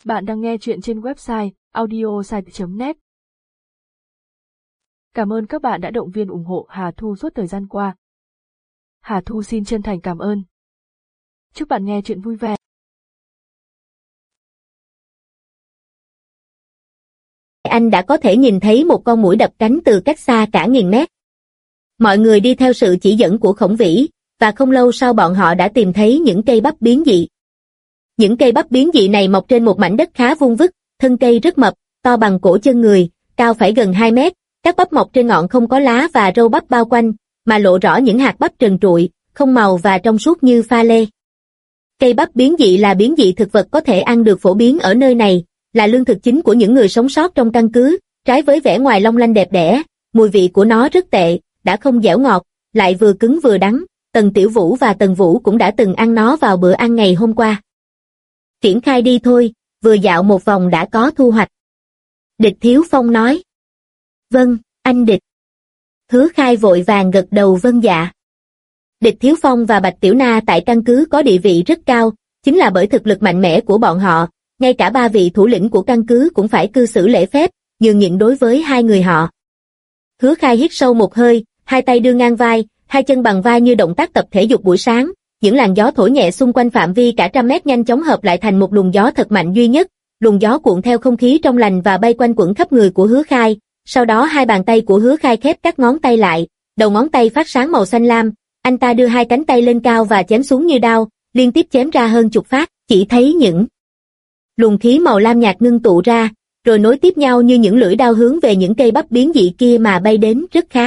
Bạn đang nghe chuyện trên website audiosite.net. Cảm ơn các bạn đã động viên ủng hộ Hà Thu suốt thời gian qua. Hà Thu xin chân thành cảm ơn. Chúc bạn nghe chuyện vui vẻ. Anh đã có thể nhìn thấy một con muỗi đập cánh từ cách xa cả nghìn mét. Mọi người đi theo sự chỉ dẫn của Khổng Vĩ, và không lâu sau bọn họ đã tìm thấy những cây bắp biến dị. Những cây bắp biến dị này mọc trên một mảnh đất khá vuông vức, thân cây rất mập, to bằng cổ chân người, cao phải gần 2 mét, các bắp mọc trên ngọn không có lá và râu bắp bao quanh, mà lộ rõ những hạt bắp trần trụi, không màu và trong suốt như pha lê. Cây bắp biến dị là biến dị thực vật có thể ăn được phổ biến ở nơi này, là lương thực chính của những người sống sót trong căn cứ, trái với vẻ ngoài long lanh đẹp đẽ, mùi vị của nó rất tệ, đã không dẻo ngọt, lại vừa cứng vừa đắng. Tần Tiểu Vũ và Tần Vũ cũng đã từng ăn nó vào bữa ăn ngày hôm qua. Triển khai đi thôi, vừa dạo một vòng đã có thu hoạch. Địch Thiếu Phong nói. Vâng, anh Địch. Hứa Khai vội vàng gật đầu vâng dạ. Địch Thiếu Phong và Bạch Tiểu Na tại căn cứ có địa vị rất cao, chính là bởi thực lực mạnh mẽ của bọn họ, ngay cả 3 vị thủ lĩnh của căn cứ cũng phải cư xử lễ phép, nhường nhịn đối với hai người họ. Hứa Khai hít sâu một hơi, hai tay đưa ngang vai, hai chân bằng vai như động tác tập thể dục buổi sáng, những làn gió thổi nhẹ xung quanh phạm vi cả 100 mét nhanh chóng hợp lại thành một luồng gió thật mạnh duy nhất, luồng gió cuộn theo không khí trong lành và bay quanh quẩn khắp người của Hứa Khai, sau đó hai bàn tay của Hứa Khai khép các ngón tay lại, đầu ngón tay phát sáng màu xanh lam, anh ta đưa hai cánh tay lên cao và chém xuống như đao, liên tiếp chém ra hơn chục phát, chỉ thấy những luồng khí màu lam nhạt ngưng tụ ra, rồi nối tiếp nhau như những lưỡi đao hướng về những cây bắp biến dị kia mà bay đến rất khá.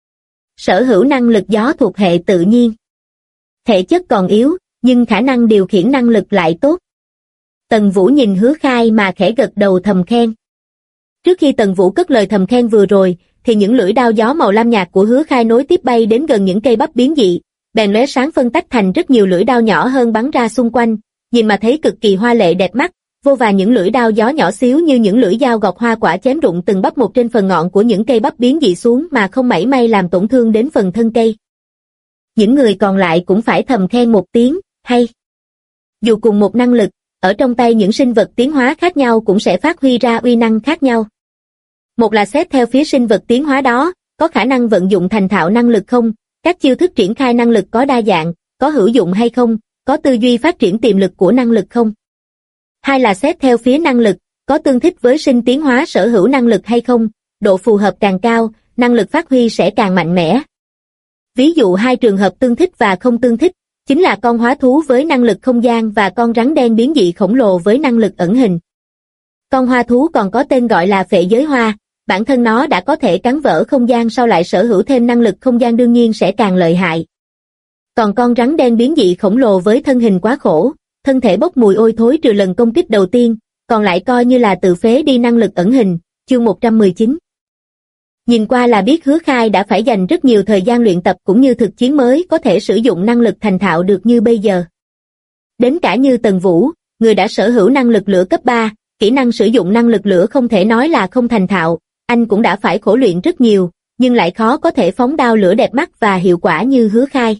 Sở hữu năng lực gió thuộc hệ tự nhiên. Thể chất còn yếu, nhưng khả năng điều khiển năng lực lại tốt. Tần Vũ nhìn Hứa Khai mà khẽ gật đầu thầm khen. Trước khi Tần Vũ cất lời thầm khen vừa rồi, thì những lưỡi đao gió màu lam nhạt của Hứa Khai nối tiếp bay đến gần những cây bắp biến dị, bèn lóe sáng phân tách thành rất nhiều lưỡi đao nhỏ hơn bắn ra xung quanh, nhìn mà thấy cực kỳ hoa lệ đẹp mắt. Vô vàn những lưỡi đao gió nhỏ xíu như những lưỡi dao gọt hoa quả chém rụng từng bắp một trên phần ngọn của những cây bắp biến dị xuống mà không mảy may làm tổn thương đến phần thân cây. Những người còn lại cũng phải thầm khen một tiếng, hay. Dù cùng một năng lực, ở trong tay những sinh vật tiến hóa khác nhau cũng sẽ phát huy ra uy năng khác nhau. Một là xét theo phía sinh vật tiến hóa đó, có khả năng vận dụng thành thạo năng lực không, các chiêu thức triển khai năng lực có đa dạng, có hữu dụng hay không, có tư duy phát triển tiềm lực của năng lực không. Hai là xét theo phía năng lực, có tương thích với sinh tiến hóa sở hữu năng lực hay không, độ phù hợp càng cao, năng lực phát huy sẽ càng mạnh mẽ. Ví dụ hai trường hợp tương thích và không tương thích, chính là con hóa thú với năng lực không gian và con rắn đen biến dị khổng lồ với năng lực ẩn hình. Con hoa thú còn có tên gọi là phệ giới hoa, bản thân nó đã có thể cắn vỡ không gian sau lại sở hữu thêm năng lực không gian đương nhiên sẽ càng lợi hại. Còn con rắn đen biến dị khổng lồ với thân hình quá khổ, thân thể bốc mùi ôi thối trừ lần công kích đầu tiên, còn lại coi như là tự phế đi năng lực ẩn hình, chương 119. Nhìn qua là biết Hứa Khai đã phải dành rất nhiều thời gian luyện tập cũng như thực chiến mới có thể sử dụng năng lực thành thạo được như bây giờ. Đến cả như Tần Vũ, người đã sở hữu năng lực lửa cấp 3, kỹ năng sử dụng năng lực lửa không thể nói là không thành thạo, anh cũng đã phải khổ luyện rất nhiều, nhưng lại khó có thể phóng đao lửa đẹp mắt và hiệu quả như Hứa Khai.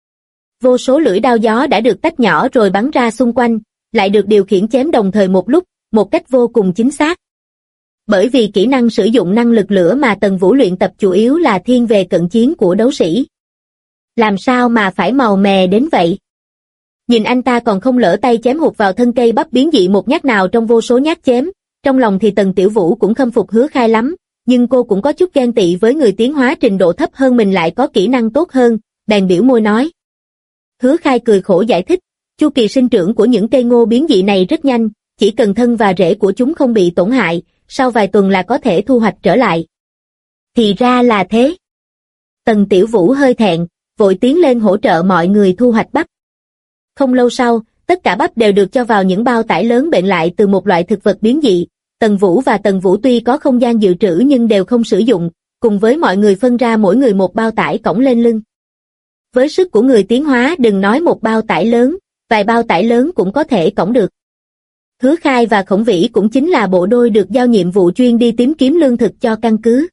Vô số lưỡi đao gió đã được tách nhỏ rồi bắn ra xung quanh, lại được điều khiển chém đồng thời một lúc, một cách vô cùng chính xác. Bởi vì kỹ năng sử dụng năng lực lửa mà Tần Vũ luyện tập chủ yếu là thiên về cận chiến của đấu sĩ. Làm sao mà phải màu mè đến vậy? Nhìn anh ta còn không lỡ tay chém hụt vào thân cây bắp biến dị một nhát nào trong vô số nhát chém, trong lòng thì Tần Tiểu Vũ cũng khâm phục Hứa Khai lắm, nhưng cô cũng có chút ghen tị với người tiến hóa trình độ thấp hơn mình lại có kỹ năng tốt hơn, bèn biểu môi nói. Hứa Khai cười khổ giải thích, chu kỳ sinh trưởng của những cây ngô biến dị này rất nhanh, chỉ cần thân và rễ của chúng không bị tổn hại, sau vài tuần là có thể thu hoạch trở lại. Thì ra là thế. Tần Tiểu Vũ hơi thẹn, vội tiến lên hỗ trợ mọi người thu hoạch bắp. Không lâu sau, tất cả bắp đều được cho vào những bao tải lớn bệnh lại từ một loại thực vật biến dị. Tần Vũ và Tần Vũ tuy có không gian dự trữ nhưng đều không sử dụng, cùng với mọi người phân ra mỗi người một bao tải cõng lên lưng. Với sức của người tiến hóa đừng nói một bao tải lớn, vài bao tải lớn cũng có thể cõng được. Hứa Khai và Khổng Vĩ cũng chính là bộ đôi được giao nhiệm vụ chuyên đi tìm kiếm lương thực cho căn cứ.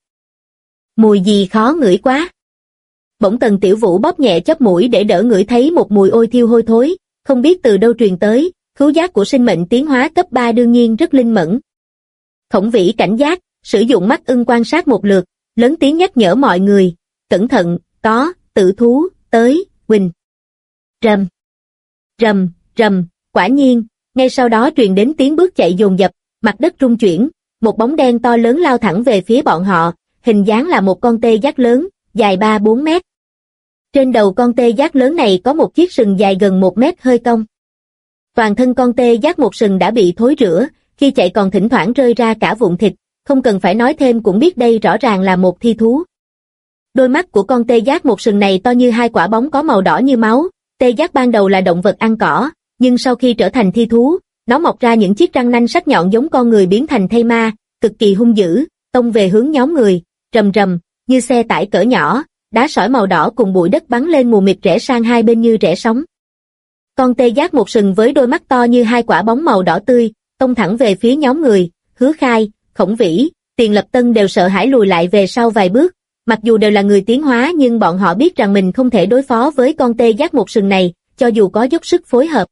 Mùi gì khó ngửi quá. Bỗng Tần Tiểu Vũ bóp nhẹ chóp mũi để đỡ ngửi thấy một mùi ôi thiêu hôi thối, không biết từ đâu truyền tới, khứu giác của sinh mệnh tiến hóa cấp 3 đương nhiên rất linh mẫn. Khổng Vĩ cảnh giác, sử dụng mắt ưng quan sát một lượt, lớn tiếng nhắc nhở mọi người, cẩn thận, có, tử thú, tới, Quỳnh. Rầm, rầm, rầm, quả nhiên, ngay sau đó truyền đến tiếng bước chạy dồn dập, mặt đất rung chuyển, một bóng đen to lớn lao thẳng về phía bọn họ, hình dáng là một con tê giác lớn, dài 3-4 mét. Trên đầu con tê giác lớn này có một chiếc sừng dài gần 1 mét hơi cong. Toàn thân con tê giác một sừng đã bị thối rữa, khi chạy còn thỉnh thoảng rơi ra cả vụn thịt, không cần phải nói thêm cũng biết đây rõ ràng là một thi thú. Đôi mắt của con tê giác một sừng này to như hai quả bóng có màu đỏ như máu. Tê giác ban đầu là động vật ăn cỏ, nhưng sau khi trở thành thi thú, nó mọc ra những chiếc răng nanh sắc nhọn giống con người biến thành thây ma, cực kỳ hung dữ, tông về hướng nhóm người, rầm rầm, như xe tải cỡ nhỏ, đá sỏi màu đỏ cùng bụi đất bắn lên mù mịt rẽ sang hai bên như rẽ sóng. Con tê giác một sừng với đôi mắt to như hai quả bóng màu đỏ tươi, tông thẳng về phía nhóm người, Hứa Khai, Khổng Vĩ, Tiền Lập Tân đều sợ hãi lùi lại về sau vài bước, mặc dù đều là người tiến hóa nhưng bọn họ biết rằng mình không thể đối phó với con tê giác một sừng này, cho dù có dốc sức phối hợp.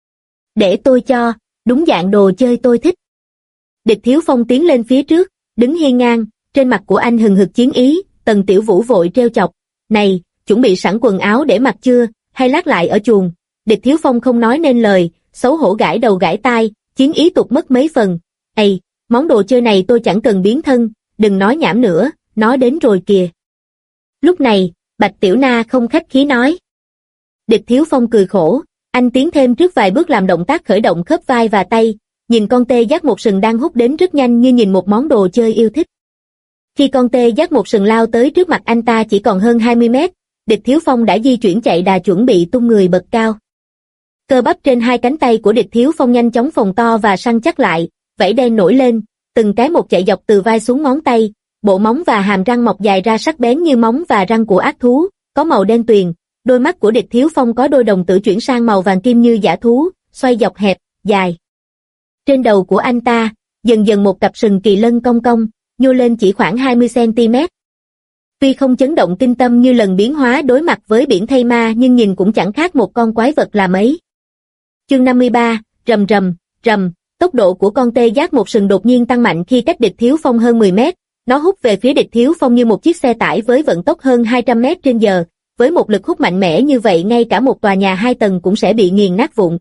Để tôi cho, đúng dạng đồ chơi tôi thích. Địch Thiếu Phong tiến lên phía trước, đứng hiên ngang, trên mặt của anh hừng hực chiến ý, Tần Tiểu Vũ vội trêu chọc, này, chuẩn bị sẵn quần áo để mặc chưa, hay lát lại ở chuồng. Địch Thiếu Phong không nói nên lời, xấu hổ gãi đầu gãi tai, chiến ý tụt mất mấy phần. Ây, món đồ chơi này tôi chẳng cần biến thân, đừng nói nhảm nữa, nó đến rồi kìa. Lúc này, Bạch Tiểu Na không khách khí nói. Địch Thiếu Phong cười khổ, anh tiến thêm trước vài bước làm động tác khởi động khớp vai và tay, nhìn con tê giác một sừng đang hút đến rất nhanh như nhìn một món đồ chơi yêu thích. Khi con tê giác một sừng lao tới trước mặt anh ta chỉ còn hơn 20 mét, Địch Thiếu Phong đã di chuyển chạy đà chuẩn bị tung người bật cao. Cơ bắp trên hai cánh tay của Địch Thiếu Phong nhanh chóng phồng to và săn chắc lại, vảy đen nổi lên, từng cái một chạy dọc từ vai xuống ngón tay, bộ móng và hàm răng mọc dài ra sắc bén như móng và răng của ác thú, có màu đen tuyền. Đôi mắt của Địch Thiếu Phong có đôi đồng tử chuyển sang màu vàng kim như dã thú, xoay dọc hẹp, dài. Trên đầu của anh ta, dần dần một cặp sừng kỳ lân cong cong, nhô lên chỉ khoảng 20 cm. Tuy không chấn động kinh tâm như lần biến hóa đối mặt với biển thây ma nhưng nhìn cũng chẳng khác một con quái vật là mấy. Chương 53, rầm rầm, rầm, tốc độ của con tê giác một sừng đột nhiên tăng mạnh khi cách Địch Thiếu Phong hơn 10 mét. Nó hút về phía Địch Thiếu Phong như một chiếc xe tải với vận tốc hơn 200 m/h. Với một lực hút mạnh mẽ như vậy ngay cả một tòa nhà 2 tầng cũng sẽ bị nghiền nát vụn.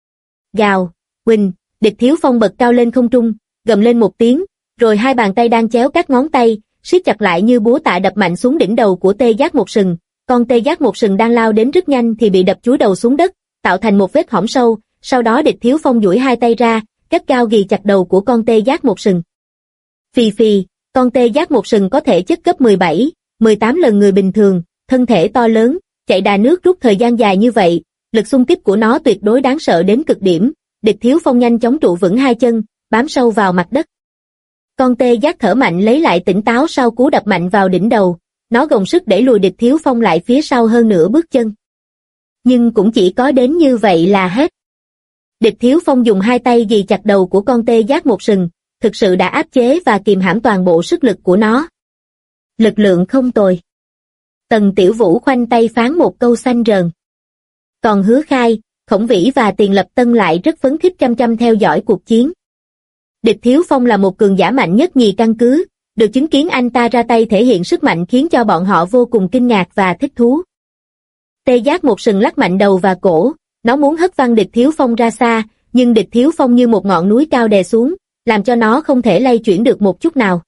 Gào, Quỳnh, Địch Thiếu Phong bật cao lên không trung, gầm lên một tiếng, rồi hai bàn tay đang chéo các ngón tay, siết chặt lại như búa tạ đập mạnh xuống đỉnh đầu của tê giác một sừng. Con tê giác một sừng đang lao đến rất nhanh thì bị đập chúi đầu xuống đất, tạo thành một vết hõm sâu, sau đó Địch Thiếu Phong duỗi hai tay ra, gắt gao ghì chặt đầu của con tê giác một sừng. Phì phì, con tê giác một sừng có thể chất gấp 17, 18 lần người bình thường, thân thể to lớn, chạy đà nước rút thời gian dài như vậy, lực xung kích của nó tuyệt đối đáng sợ đến cực điểm. Địch Thiếu Phong nhanh chóng trụ vững hai chân, bám sâu vào mặt đất. Con tê giác thở mạnh lấy lại tỉnh táo sau cú đập mạnh vào đỉnh đầu, nó gồng sức đẩy lùi Địch Thiếu Phong lại phía sau hơn nửa bước chân. Nhưng cũng chỉ có đến như vậy là hết. Địch Thiếu Phong dùng hai tay ghì chặt đầu của con tê giác một sừng, thực sự đã áp chế và kìm hãm toàn bộ sức lực của nó. Lực lượng không tồi. Tần Tiểu Vũ khoanh tay phán một câu xanh rờn. Còn Hứa Khai, Khổng Vĩ và Tiền Lập Tân lại rất phấn khích chăm chăm theo dõi cuộc chiến. Địch Thiếu Phong là một cường giả mạnh nhất nhì căn cứ, được chứng kiến anh ta ra tay thể hiện sức mạnh khiến cho bọn họ vô cùng kinh ngạc và thích thú. Tê giác một sừng lắc mạnh đầu và cổ, nó muốn hất văng Địch Thiếu Phong ra xa, nhưng Địch Thiếu Phong như một ngọn núi cao đè xuống, làm cho nó không thể lay chuyển được một chút nào.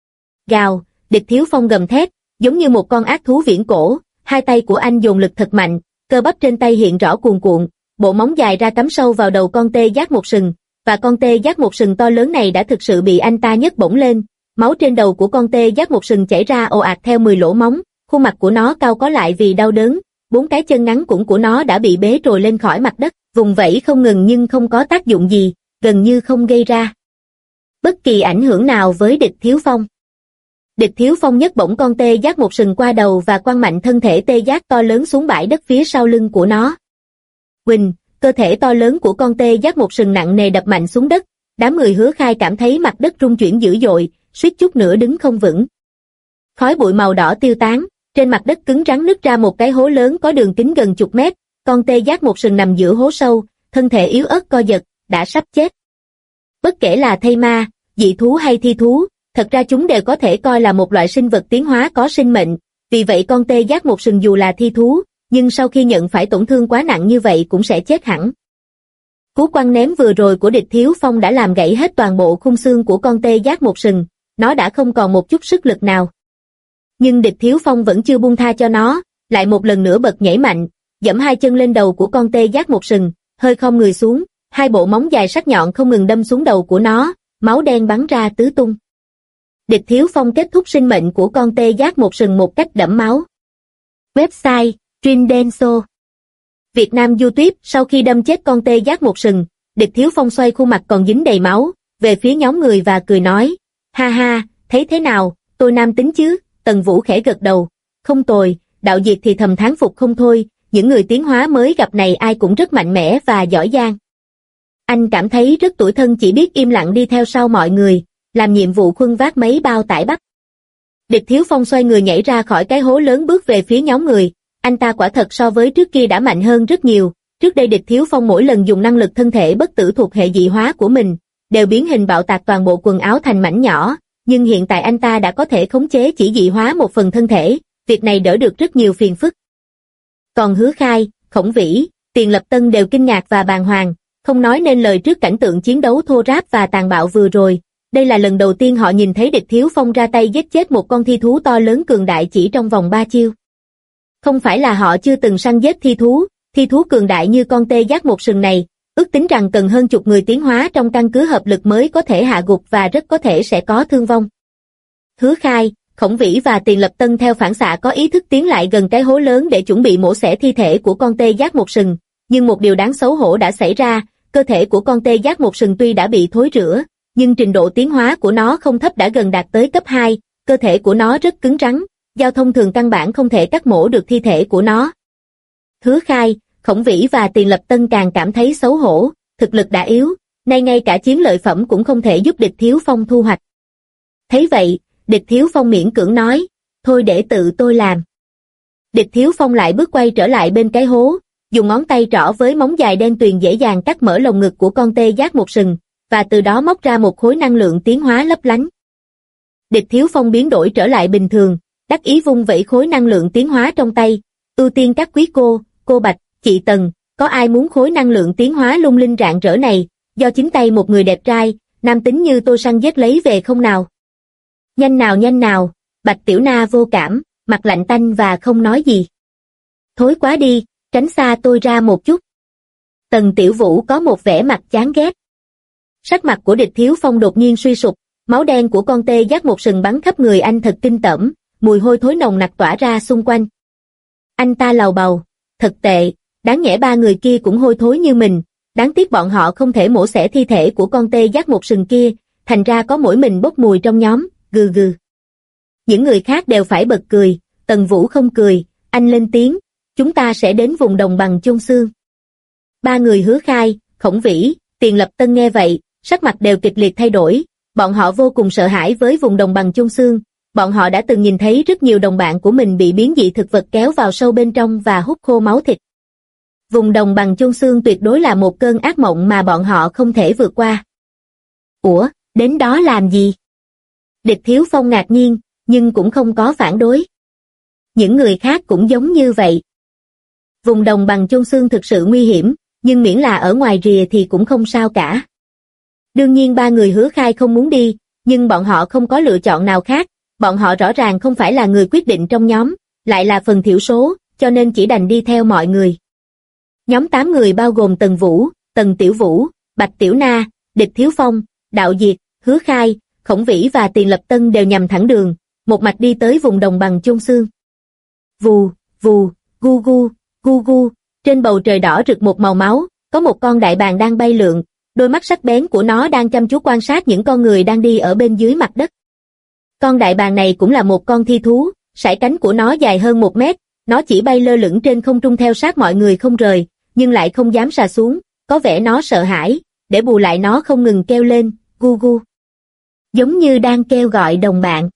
Gào, Địch Thiếu Phong gầm thét, giống như một con ác thú viễn cổ, hai tay của anh dồn lực thật mạnh, cơ bắp trên tay hiện rõ cuồn cuộn, bộ móng dài ra cắm sâu vào đầu con tê giác một sừng, và con tê giác một sừng to lớn này đã thực sự bị anh ta nhấc bổng lên. Máu trên đầu của con tê giác một sừng chảy ra ồ ạt theo 10 lỗ móng, khuôn mặt của nó cau có lại vì đau đớn, 4 cái chân ngắn cũn của nó đã bị bế trồi lên khỏi mặt đất, vùng vẫy không ngừng nhưng không có tác dụng gì, gần như không gây ra bất kỳ ảnh hưởng nào với Địch Thiếu Phong. Địch Thiếu Phong nhấc bổng con tê giác một sừng qua đầu và quăng mạnh thân thể tê giác to lớn xuống bãi đất phía sau lưng của nó. Quỳnh, cơ thể to lớn của con tê giác một sừng nặng nề đập mạnh xuống đất, đám người Hứa Khai cảm thấy mặt đất rung chuyển dữ dội, suýt chút nữa đứng không vững. Khói bụi màu đỏ tiêu tán, trên mặt đất cứng rắn nứt ra một cái hố lớn có đường kính gần chục mét, con tê giác một sừng nằm giữa hố sâu, thân thể yếu ớt co giật, đã sắp chết. Bất kể là thây ma, dị thú hay thi thú, thật ra chúng đều có thể coi là một loại sinh vật tiến hóa có sinh mệnh, vì vậy con tê giác một sừng dù là thi thú, nhưng sau khi nhận phải tổn thương quá nặng như vậy cũng sẽ chết hẳn. Cú quăng ném vừa rồi của địch Thiếu Phong đã làm gãy hết toàn bộ khung xương của con tê giác một sừng, nó đã không còn một chút sức lực nào. Nhưng địch Thiếu Phong vẫn chưa buông tha cho nó, lại một lần nữa bật nhảy mạnh, giẫm hai chân lên đầu của con tê giác một sừng, hơi khom người xuống, hai bộ móng dài sắc nhọn không ngừng đâm xuống đầu của nó, máu đen bắn ra tứ tung. Địch Thiếu Phong kết thúc sinh mệnh của con tê giác một sừng một cách đẫm máu. Website Trindenso Việt Nam YouTube. Sau khi đâm chết con tê giác một sừng, địch Thiếu Phong xoay khuôn mặt còn dính đầy máu, về phía nhóm người và cười nói, ha ha, thấy thế nào, tôi nam tính chứ? Tần Vũ khẽ gật đầu, không tồi. Đạo Diệt thì thầm thán phục không thôi, những người tiến hóa mới gặp này ai cũng rất mạnh mẽ và giỏi giang. Anh cảm thấy rất tủi thân chỉ biết im lặng đi theo sau mọi người, làm nhiệm vụ khuân vác mấy bao tải bắp. Địch Thiếu Phong xoay người nhảy ra khỏi cái hố lớn bước về phía nhóm người, anh ta quả thật so với trước kia đã mạnh hơn rất nhiều. Trước đây địch Thiếu Phong mỗi lần dùng năng lực thân thể bất tử thuộc hệ dị hóa của mình, đều biến hình bạo tạc toàn bộ quần áo thành mảnh nhỏ, nhưng hiện tại anh ta đã có thể khống chế chỉ dị hóa một phần thân thể, việc này đỡ được rất nhiều phiền phức. Còn Hứa Khai, Khổng Vĩ, Tiền Lập Tân đều kinh ngạc và bàng hoàng, không nói nên lời trước cảnh tượng chiến đấu thô ráp và tàn bạo vừa rồi. Đây là lần đầu tiên họ nhìn thấy địch Thiếu Phong ra tay giết chết một con thi thú to lớn cường đại chỉ trong vòng 3 chiêu. Không phải là họ chưa từng săn giết thi thú cường đại như con tê giác một sừng này, ước tính rằng cần hơn chục người tiến hóa trong căn cứ hợp lực mới có thể hạ gục và rất có thể sẽ có thương vong. Hứa Khai, Khổng Vĩ và Tiền Lập Tân theo phản xạ có ý thức tiến lại gần cái hố lớn để chuẩn bị mổ xẻ thi thể của con tê giác một sừng, nhưng một điều đáng xấu hổ đã xảy ra, cơ thể của con tê giác một sừng tuy đã bị thối rữa, nhưng trình độ tiến hóa của nó không thấp đã gần đạt tới cấp 2, cơ thể của nó rất cứng rắn, giao thông thường căn bản không thể cắt mổ được thi thể của nó. Hứa Khai, Khổng Vĩ và Tiền Lập Tân càng cảm thấy xấu hổ, thực lực đã yếu, nay ngay cả chiến lợi phẩm cũng không thể giúp địch Thiếu Phong thu hoạch. Thấy vậy, địch Thiếu Phong miễn cưỡng nói, thôi để tự tôi làm. Địch Thiếu Phong lại bước quay trở lại bên cái hố, dùng ngón tay trỏ với móng dài đen tuyền dễ dàng cắt mở lồng ngực của con tê giác một sừng, và từ đó móc ra một khối năng lượng tiến hóa lấp lánh. Địch Thiếu Phong biến đổi trở lại bình thường, đắc ý vung vẩy khối năng lượng tiến hóa trong tay, ưu tiên các quý cô Bạch, chị Tần, có ai muốn khối năng lượng tiến hóa lung linh rạng rỡ này, do chính tay một người đẹp trai, nam tính như tôi săn giết lấy về không nào? Nhanh nào, Bạch Tiểu Na vô cảm, mặt lạnh tanh và không nói gì. Thối quá đi, tránh xa tôi ra một chút. Tần Tiểu Vũ có một vẻ mặt chán ghét. Sắc mặt của địch Thiếu Phong đột nhiên suy sụp, máu đen của con tê giác một sừng bắn khắp người anh thật kinh tởm, mùi hôi thối nồng nặc tỏa ra xung quanh. Anh ta lầu bầu, thật tệ, đáng nhẽ ba người kia cũng hôi thối như mình, đáng tiếc bọn họ không thể mổ xẻ thi thể của con tê giác một sừng kia, thành ra có mỗi mình bốc mùi trong nhóm, gừ gừ. Những người khác đều phải bật cười, Tần Vũ không cười, anh lên tiếng, chúng ta sẽ đến vùng đồng bằng chôn xương. Ba người Hứa Khai, Khổng Vĩ, Tiền Lập Tân nghe vậy, sắc mặt đều kịch liệt thay đổi, bọn họ vô cùng sợ hãi với vùng đồng bằng chôn xương, bọn họ đã từng nhìn thấy rất nhiều đồng bạn của mình bị biến dị thực vật kéo vào sâu bên trong và hút khô máu thịt. Vùng đồng bằng chôn xương tuyệt đối là một cơn ác mộng mà bọn họ không thể vượt qua. Ủa, đến đó làm gì? Địch Thiếu Phong ngạc nhiên, nhưng cũng không có phản đối. Những người khác cũng giống như vậy. Vùng đồng bằng chôn xương thực sự nguy hiểm, nhưng miễn là ở ngoài rìa thì cũng không sao cả. Đương nhiên ba người Hứa Khai không muốn đi, nhưng bọn họ không có lựa chọn nào khác, bọn họ rõ ràng không phải là người quyết định trong nhóm, lại là phần thiểu số, cho nên chỉ đành đi theo mọi người. Nhóm 8 người bao gồm Tần Vũ, Tần Tiểu Vũ, Bạch Tiểu Na, Địch Thiếu Phong, Đạo Diệt, Hứa Khai, Khổng Vĩ và Tiền Lập Tân đều nhằm thẳng đường, một mạch đi tới vùng đồng bằng chôn xương. Vù, vù, gu gu, gu gu, trên bầu trời đỏ rực một màu máu, có một con đại bàng đang bay lượn, đôi mắt sắc bén của nó đang chăm chú quan sát những con người đang đi ở bên dưới mặt đất. Con đại bàng này cũng là một con thi thú, sải cánh của nó dài hơn 1 mét, nó chỉ bay lơ lửng trên không trung theo sát mọi người không rời, nhưng lại không dám sà xuống, có vẻ nó sợ hãi, để bù lại nó không ngừng kêu lên, gu gu. Giống như đang kêu gọi đồng bạn.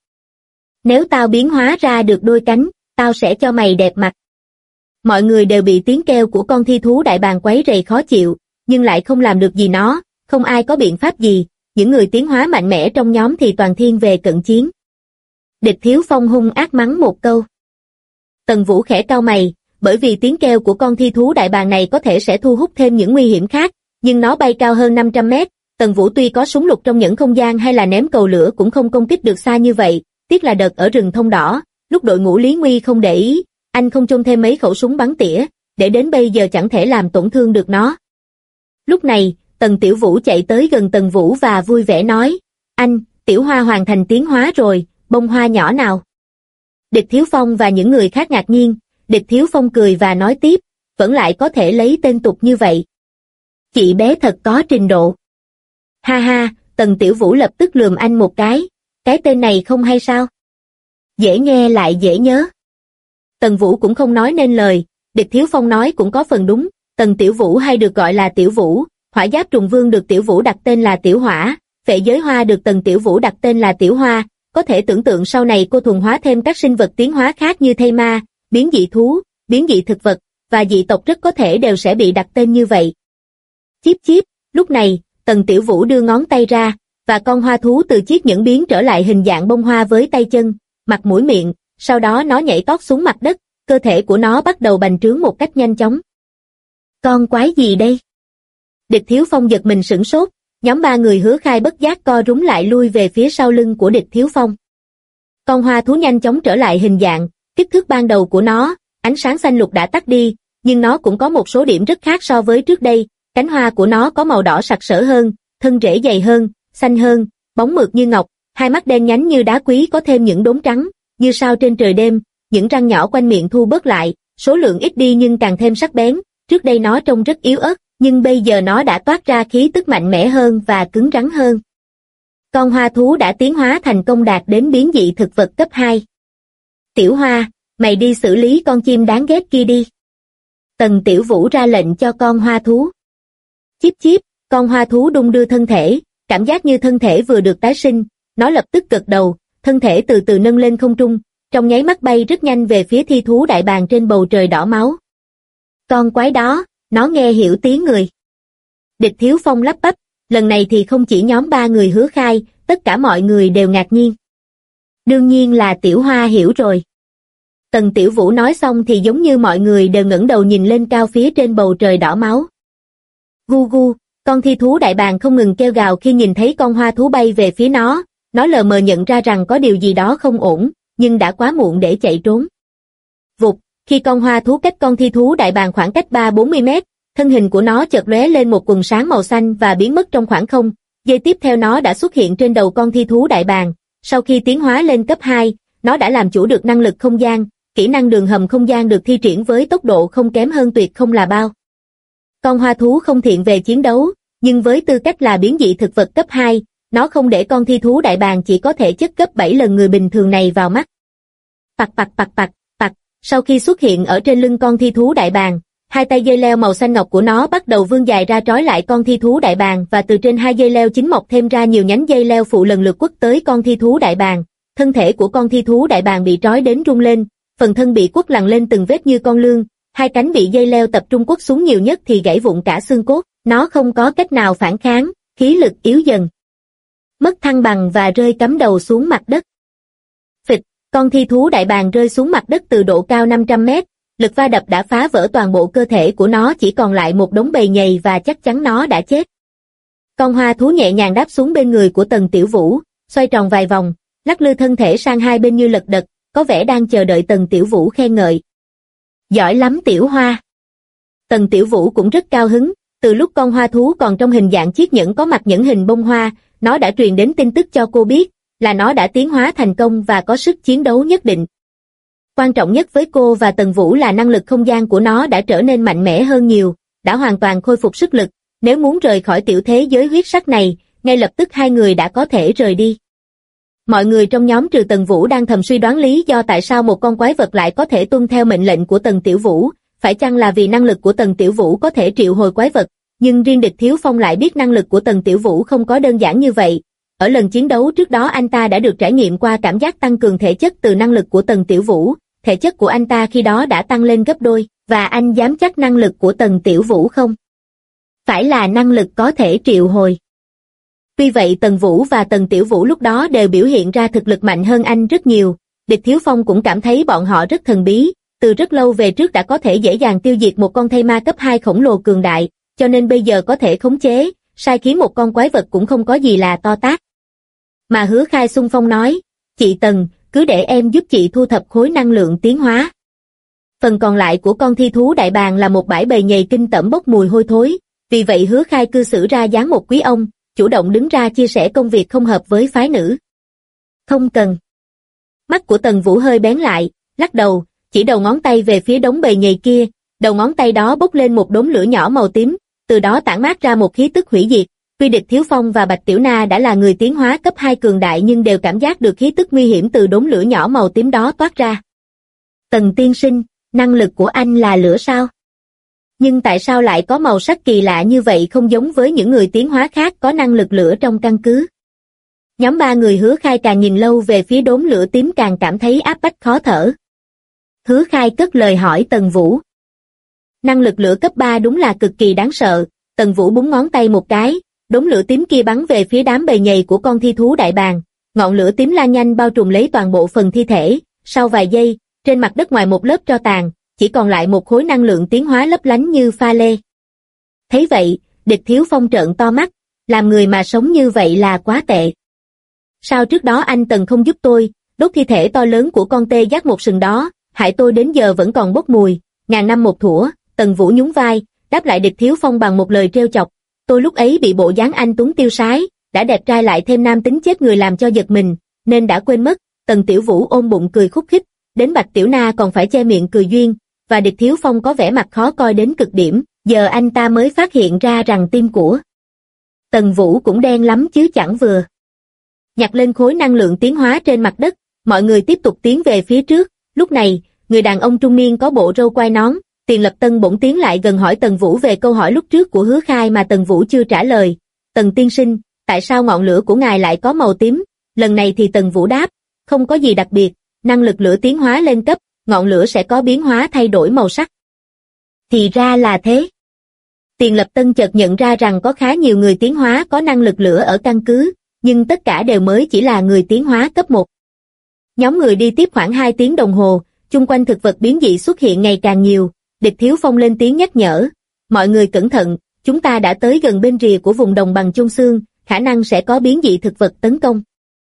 Nếu tao biến hóa ra được đôi cánh, tao sẽ cho mày đẹp mặt. Mọi người đều bị tiếng kêu của con thi thú đại bàng quấy rầy khó chịu, nhưng lại không làm được gì nó, không ai có biện pháp gì, những người tiến hóa mạnh mẽ trong nhóm thì toàn thiên về cận chiến. Địch Thiếu Phong hung ác mắng một câu. Tần Vũ khẽ cau mày, bởi vì tiếng kêu của con thi thú đại bàng này có thể sẽ thu hút thêm những nguy hiểm khác, nhưng nó bay cao hơn 500 mét, Tần Vũ tuy có súng lục trong nhẫn không gian hay là ném cầu lửa cũng không công kích được xa như vậy, tiếc là đợt ở rừng thông đỏ, lúc đội ngũ Lý Nguy không để ý, anh không chôn thêm mấy khẩu súng bắn tỉa, để đến bây giờ chẳng thể làm tổn thương được nó. Lúc này, Tần Tiểu Vũ chạy tới gần Tần Vũ và vui vẻ nói, anh, Tiểu Hoa hoàn thành tiến hóa rồi, bông hoa nhỏ nào. Địch Thiếu Phong và những người khác ngạc nhiên, Địch Thiếu Phong cười và nói tiếp, vẫn lại có thể lấy tên tục như vậy. Chị bé thật có trình độ. Ha ha, Tần Tiểu Vũ lập tức lườm anh một cái tên này không hay sao? Dễ nghe lại dễ nhớ. Tần Vũ cũng không nói nên lời, Địch Thiếu Phong nói cũng có phần đúng, Tần Tiểu Vũ hay được gọi là Tiểu Vũ, Hỏa Giáp Trùng Vương được Tiểu Vũ đặt tên là Tiểu Hỏa, Phệ Giới Hoa được Tần Tiểu Vũ đặt tên là Tiểu Hoa, có thể tưởng tượng sau này cô thuần hóa thêm các sinh vật tiến hóa khác như thây ma, biến dị thú, biến dị thực vật, và dị tộc rất có thể đều sẽ bị đặt tên như vậy. Chíp chíp, lúc này, Tần Tiểu Vũ đưa ngón tay ra, và con hoa thú từ chiếc nhẫn biến trở lại hình dạng bông hoa với tay chân, mặt mũi miệng, sau đó nó nhảy tót xuống mặt đất, cơ thể của nó bắt đầu bành trướng một cách nhanh chóng. Con quái gì đây? Địch Thiếu Phong giật mình sửng sốt, nhóm ba người Hứa Khai bất giác co rúm lại lui về phía sau lưng của Địch Thiếu Phong. Con hoa thú nhanh chóng trở lại hình dạng, kích thước ban đầu của nó, ánh sáng xanh lục đã tắt đi, nhưng nó cũng có một số điểm rất khác so với trước đây, cánh hoa của nó có màu đỏ sặc sỡ hơn, thân rễ dày hơn, xanh hơn, bóng mượt như ngọc, hai mắt đen nhánh như đá quý có thêm những đốm trắng, như sao trên trời đêm, những răng nhỏ quanh miệng thu bớt lại, số lượng ít đi nhưng càng thêm sắc bén, trước đây nó trông rất yếu ớt, nhưng bây giờ nó đã toát ra khí tức mạnh mẽ hơn và cứng rắn hơn. Con hoa thú đã tiến hóa thành công đạt đến biến dị thực vật cấp 2. Tiểu Hoa, mày đi xử lý con chim đáng ghét kia đi. Tần Tiểu Vũ ra lệnh cho con hoa thú. Chíp chíp, con hoa thú đung đưa thân thể, cảm giác như thân thể vừa được tái sinh, nó lập tức gật đầu, thân thể từ từ nâng lên không trung, trong nháy mắt bay rất nhanh về phía thi thú đại bàng trên bầu trời đỏ máu. Con quái đó, nó nghe hiểu tiếng người. Địch Thiếu Phong lắp bắp, lần này thì không chỉ nhóm ba người Hứa Khai, tất cả mọi người đều ngạc nhiên. Đương nhiên là Tiểu Hoa hiểu rồi. Tần Tiểu Vũ nói xong thì giống như mọi người đều ngẩng đầu nhìn lên cao phía trên bầu trời đỏ máu. Gu gu, con thi thú đại bàng không ngừng kêu gào khi nhìn thấy con hoa thú bay về phía nó lờ mờ nhận ra rằng có điều gì đó không ổn, nhưng đã quá muộn để chạy trốn. Vụt, khi con hoa thú cách con thi thú đại bàng khoảng cách 30-40 mét, thân hình của nó chợt lóe lên một quầng sáng màu xanh và biến mất trong khoảng không, giây tiếp theo nó đã xuất hiện trên đầu con thi thú đại bàng. Sau khi tiến hóa lên cấp 2, nó đã làm chủ được năng lực không gian, kỹ năng đường hầm không gian được thi triển với tốc độ không kém hơn tuyệt không là bao. Con hoa thú không thiện về chiến đấu, nhưng với tư cách là biến dị thực vật cấp 2, nó không để con thi thú đại bàng chỉ có thể chất gấp 7 lần người bình thường này vào mắt. Pặc pặc pặc pặc, pặc, sau khi xuất hiện ở trên lưng con thi thú đại bàng, hai tay dây leo màu xanh ngọc của nó bắt đầu vươn dài ra trói lại con thi thú đại bàng và từ trên hai dây leo chính mọc thêm ra nhiều nhánh dây leo phụ lần lượt quất tới con thi thú đại bàng. Thân thể của con thi thú đại bàng bị trói đến rung lên, phần thân bị quất lằn lên từng vết như con lươn, hai cánh bị dây leo tập trung quất xuống nhiều nhất thì gãy vụn cả xương cốt, nó không có cách nào phản kháng, khí lực yếu dần. Mất thăng bằng và rơi cắm đầu xuống mặt đất. Phịch, con thi thú đại bàng rơi xuống mặt đất từ độ cao 500 mét, lực va đập đã phá vỡ toàn bộ cơ thể của nó, chỉ còn lại một đống bầy nhầy và chắc chắn nó đã chết. Con hoa thú nhẹ nhàng đáp xuống bên người của Tần Tiểu Vũ, xoay tròn vài vòng, lắc lư thân thể sang hai bên như lật đật, có vẻ đang chờ đợi Tần Tiểu Vũ khen ngợi. Giỏi lắm Tiểu Hoa. Tần Tiểu Vũ cũng rất cao hứng, từ lúc con hoa thú còn trong hình dạng chiếc nhẫn có mặt nhẫn hình bông hoa, nó đã truyền đến tin tức cho cô biết, là nó đã tiến hóa thành công và có sức chiến đấu nhất định. Quan trọng nhất với cô và Tần Vũ là năng lực không gian của nó đã trở nên mạnh mẽ hơn nhiều, đã hoàn toàn khôi phục sức lực, nếu muốn rời khỏi tiểu thế giới huyết sắc này, ngay lập tức hai người đã có thể rời đi. Mọi người trong nhóm trừ Tần Vũ đang thầm suy đoán lý do tại sao một con quái vật lại có thể tuân theo mệnh lệnh của Tần Tiểu Vũ, phải chăng là vì năng lực của Tần Tiểu Vũ có thể triệu hồi quái vật, nhưng riêng Địch Thiếu Phong lại biết năng lực của Tần Tiểu Vũ không có đơn giản như vậy. Ở lần chiến đấu trước đó anh ta đã được trải nghiệm qua cảm giác tăng cường thể chất từ năng lực của Tần Tiểu Vũ, thể chất của anh ta khi đó đã tăng lên gấp đôi, và anh dám chắc năng lực của Tần Tiểu Vũ không? phải là năng lực có thể triệu hồi. Tuy vậy Tần Vũ và Tần Tiểu Vũ lúc đó đều biểu hiện ra thực lực mạnh hơn anh rất nhiều, Địch Thiếu Phong cũng cảm thấy bọn họ rất thần bí, từ rất lâu về trước đã có thể dễ dàng tiêu diệt một con thây ma cấp 2 khổng lồ cường đại, cho nên bây giờ có thể khống chế, sai khiến một con quái vật cũng không có gì là to tát. Mà Hứa Khai xung phong nói, chị Tần, cứ để em giúp chị thu thập khối năng lượng tiến hóa. Phần còn lại của con thi thú đại bàng là một bãi bầy nhầy kinh tởm bốc mùi hôi thối, vì vậy Hứa Khai cư xử ra dáng một quý ông, chủ động đứng ra chia sẻ công việc không hợp với phái nữ. Không cần. Mắt của Tần Vũ hơi bén lại, lắc đầu, chỉ đầu ngón tay về phía đống bầy nhầy kia, đầu ngón tay đó bốc lên một đốm lửa nhỏ màu tím, từ đó tản mát ra một khí tức hủy diệt. Tuy Địch Thiếu Phong và Bạch Tiểu Na đã là người tiến hóa cấp 2 cường đại nhưng đều cảm giác được khí tức nguy hiểm từ đốm lửa nhỏ màu tím đó toát ra. Tần tiên sinh, năng lực của anh là lửa sao? Nhưng tại sao lại có màu sắc kỳ lạ như vậy, không giống với những người tiến hóa khác có năng lực lửa trong căn cứ? Nhóm 3 người Hứa Khai càng nhìn lâu về phía đốm lửa tím càng cảm thấy áp bách khó thở. Hứa Khai cất lời hỏi Tần Vũ. Năng lực lửa cấp 3 đúng là cực kỳ đáng sợ, Tần Vũ búng ngón tay một cái, đốm lửa tím kia bắn về phía đám bầy nhầy của con thi thú đại bàng, ngọn lửa tím lan nhanh bao trùm lấy toàn bộ phần thi thể, sau vài giây, trên mặt đất ngoài một lớp tro tàn, chỉ còn lại một khối năng lượng tiến hóa lấp lánh như pha lê. Thấy vậy, Địch Thiếu Phong trợn to mắt, làm người mà sống như vậy là quá tệ. Sao trước đó anh Tần không giúp tôi, đốt thi thể to lớn của con tê giác một sừng đó, hại tôi đến giờ vẫn còn bốc mùi, ngàn năm một thủa. Tần Vũ nhún vai, đáp lại Địch Thiếu Phong bằng một lời trêu chọc, tôi lúc ấy bị bộ dáng anh tuấn tiêu sái, đã đẹp trai lại thêm nam tính chết người làm cho giật mình, nên đã quên mất. Tần Tiểu Vũ ôm bụng cười khúc khích, đến Bạch Tiểu Na còn phải che miệng cười duyên, và Địch Thiếu Phong có vẻ mặt khó coi đến cực điểm, giờ anh ta mới phát hiện ra rằng tim của Tần Vũ cũng đen lắm chứ chẳng vừa. Nhặt lên khối năng lượng tiến hóa trên mặt đất, mọi người tiếp tục tiến về phía trước, lúc này, người đàn ông trung niên có bộ râu quai nón, Tiền Lập Tân bỗng tiến lại gần hỏi Tần Vũ về câu hỏi lúc trước của Hứa Khai mà Tần Vũ chưa trả lời. Tần tiên sinh, tại sao ngọn lửa của ngài lại có màu tím? Lần này thì Tần Vũ đáp, không có gì đặc biệt, năng lực lửa tiến hóa lên cấp, ngọn lửa sẽ có biến hóa thay đổi màu sắc. Thì ra là thế. Tiền Lập Tân chợt nhận ra rằng có khá nhiều người tiến hóa có năng lực lửa ở căn cứ, nhưng tất cả đều mới chỉ là người tiến hóa cấp 1. Nhóm người đi tiếp khoảng 2 tiếng đồng hồ, chung quanh thực vật biến dị xuất hiện ngày càng nhiều. Địch Thiếu Phong lên tiếng nhắc nhở, mọi người cẩn thận, chúng ta đã tới gần bên rìa của vùng đồng bằng Chôn Xương, khả năng sẽ có biến dị thực vật tấn công.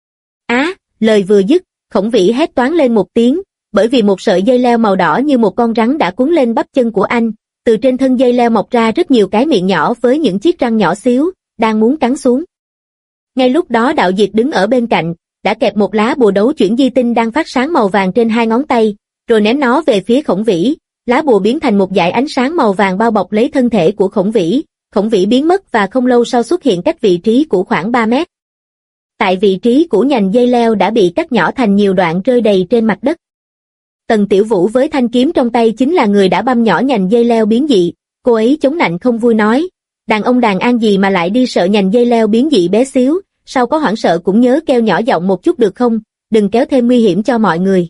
Lời vừa dứt, Khổng Vĩ hét toáng lên một tiếng, bởi vì một sợi dây leo màu đỏ như một con rắn đã cuốn lên bắp chân của anh, từ trên thân dây leo mọc ra rất nhiều cái miệng nhỏ với những chiếc răng nhỏ xíu, đang muốn cắn xuống. Ngay lúc đó Đạo Diệt đứng ở bên cạnh, đã kẹp một lá bùa đấu chuyển di tinh đang phát sáng màu vàng trên 2 ngón tay, rồi ném nó về phía Khổng Vĩ. Lá bùa biến thành một dải ánh sáng màu vàng bao bọc lấy thân thể của Khổng Vĩ biến mất và không lâu sau xuất hiện cách vị trí của khoảng 3 mét. Tại vị trí của nhành dây leo đã bị cắt nhỏ thành nhiều đoạn rơi đầy trên mặt đất. Tần Tiểu Vũ với thanh kiếm trong tay chính là người đã băm nhỏ nhành dây leo biến dị, cô ấy chống nạnh không vui nói, đàn ông đàn an gì mà lại đi sợ nhành dây leo biến dị bé xíu, sau có hoảng sợ cũng nhớ kêu nhỏ giọng một chút được không, đừng kéo thêm nguy hiểm cho mọi người.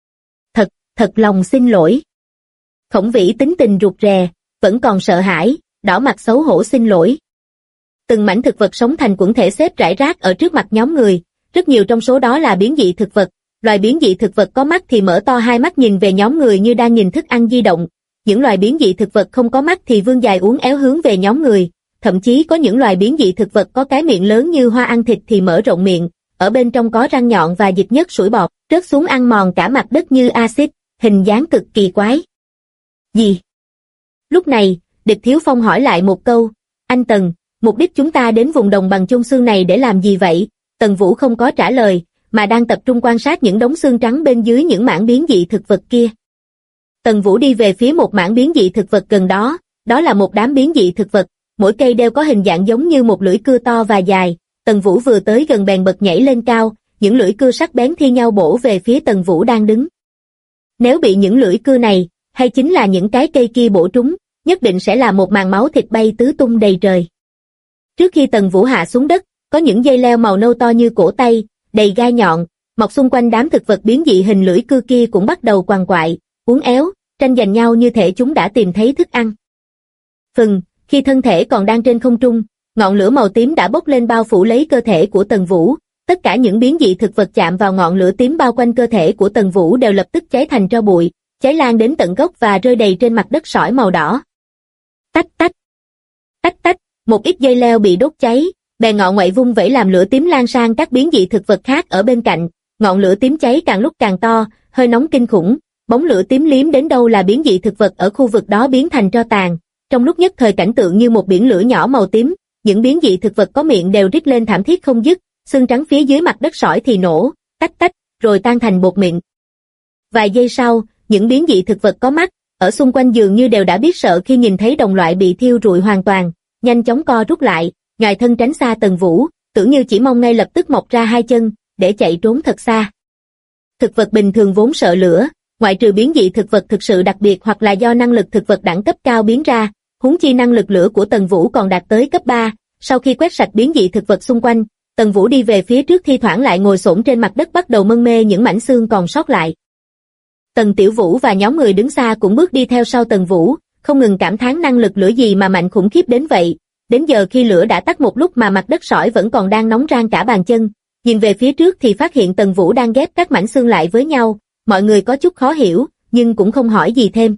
Thật lòng xin lỗi. Khổng Vĩ tính tình rụt rè, vẫn còn sợ hãi, đỏ mặt xấu hổ xin lỗi. Từng mảnh thực vật sống thành quần thể xếp rải rác ở trước mặt nhóm người, rất nhiều trong số đó là biến dị thực vật. Loài biến dị thực vật có mắt thì mở to hai mắt nhìn về nhóm người như đang nhìn thức ăn di động. Những loài biến dị thực vật không có mắt thì vươn dài uốn éo hướng về nhóm người. Thậm chí có những loài biến dị thực vật có cái miệng lớn như hoa ăn thịt thì mở rộng miệng, ở bên trong có răng nhọn và dịch nhất sủi bọt, rớt xuống ăn mòn cả mặt đất như axit, hình dáng cực kỳ quái. Gì? Lúc này, Địch Thiếu Phong hỏi lại một câu, anh Tần, mục đích chúng ta đến vùng đồng bằng Chôn Xương này để làm gì vậy? Tần Vũ không có trả lời, mà đang tập trung quan sát những đống xương trắng bên dưới những mảng biến dị thực vật kia. Tần Vũ đi về phía một mảng biến dị thực vật gần đó, đó là một đám biến dị thực vật, mỗi cây đều có hình dạng giống như một lưỡi cưa to và dài. Tần Vũ vừa tới gần bèn bật nhảy lên cao, những lưỡi cưa sắc bén thi nhau bổ về phía Tần Vũ đang đứng. Nếu bị những lưỡi cưa này, hay chính là những cái cây kia bổ trúng, nhất định sẽ là một màn máu thịt bay tứ tung đầy trời. Trước khi Tần Vũ hạ xuống đất, có những dây leo màu nâu to như cổ tay, đầy gai nhọn, mọc xung quanh đám thực vật biến dị hình lưỡi cưa kia cũng bắt đầu quằn quại, uốn éo, tranh giành nhau như thể chúng đã tìm thấy thức ăn. Khi thân thể còn đang trên không trung, ngọn lửa màu tím đã bốc lên bao phủ lấy cơ thể của Tần Vũ. Tất cả những biến dị thực vật chạm vào ngọn lửa tím bao quanh cơ thể của Tần Vũ đều lập tức cháy thành tro bụi, cháy lan đến tận gốc và rơi đầy trên mặt đất sỏi màu đỏ. Tách tách, tách tách, một ít dây leo bị đốt cháy, bè ngọ ngoại vung vẩy làm lửa tím lan sang các biến dị thực vật khác ở bên cạnh. Ngọn lửa tím cháy càng lúc càng to, hơi nóng kinh khủng, bóng lửa tím liếm đến đâu là biến dị thực vật ở khu vực đó biến thành tro tàn. Trong lúc nhất thời cảnh tượng như một biển lửa nhỏ màu tím, những biến dị thực vật có miệng đều rít lên thảm thiết không dứt, xương trắng phía dưới mặt đất sỏi thì nổ, tách tách, rồi tan thành bột mịn. Vài giây sau, những biến dị thực vật có mắt ở xung quanh dường như đều đã biết sợ khi nhìn thấy đồng loại bị thiêu rụi hoàn toàn, nhanh chóng co rút lại, nhoài thân tránh xa Tần Vũ, tưởng như chỉ mong ngay lập tức mọc ra hai chân để chạy trốn thật xa. Thực vật bình thường vốn sợ lửa, ngoại trừ biến dị thực vật thực sự đặc biệt hoặc là do năng lực thực vật đẳng cấp cao biến ra, huống chi năng lực lửa của Tần Vũ còn đạt tới cấp 3, sau khi quét sạch biến dị thực vật xung quanh, Tần Vũ đi về phía trước thi thoảng lại ngồi xổm trên mặt đất bắt đầu mân mê những mảnh xương còn sót lại. Tần Tiểu Vũ và nhóm người đứng xa cũng bước đi theo sau Tần Vũ, không ngừng cảm thán năng lực lửa gì mà mạnh khủng khiếp đến vậy. Đến giờ khi lửa đã tắt một lúc mà mặt đất sỏi vẫn còn đang nóng rang cả bàn chân, nhìn về phía trước thì phát hiện Tần Vũ đang ghép các mảnh xương lại với nhau, mọi người có chút khó hiểu, nhưng cũng không hỏi gì thêm.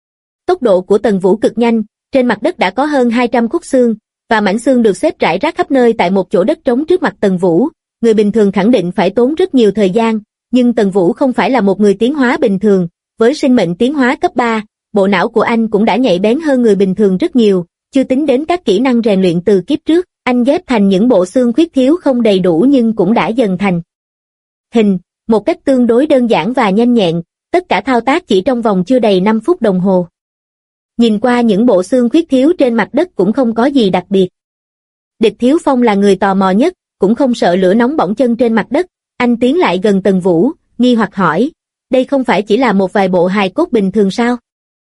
Tốc độ của Tần Vũ cực nhanh, trên mặt đất đã có hơn 200 khúc xương, và mảnh xương được xếp rải rác khắp nơi tại một chỗ đất trống trước mặt Tần Vũ. Người bình thường khẳng định phải tốn rất nhiều thời gian, nhưng Tần Vũ không phải là một người tiến hóa bình thường, với sinh mệnh tiến hóa cấp 3, bộ não của anh cũng đã nhạy bén hơn người bình thường rất nhiều, chưa tính đến các kỹ năng rèn luyện từ kiếp trước, anh ghép thành những bộ xương khuyết thiếu không đầy đủ nhưng cũng đã dần thành hình, một cách tương đối đơn giản và nhanh nhẹn, tất cả thao tác chỉ trong vòng chưa đầy 5 phút đồng hồ. Nhìn qua những bộ xương khuyết thiếu trên mặt đất cũng không có gì đặc biệt. Địch Thiếu Phong là người tò mò nhất, cũng không sợ lửa nóng bỏng chân trên mặt đất, anh tiến lại gần Tần Vũ, nghi hoặc hỏi, đây không phải chỉ là một vài bộ hài cốt bình thường sao?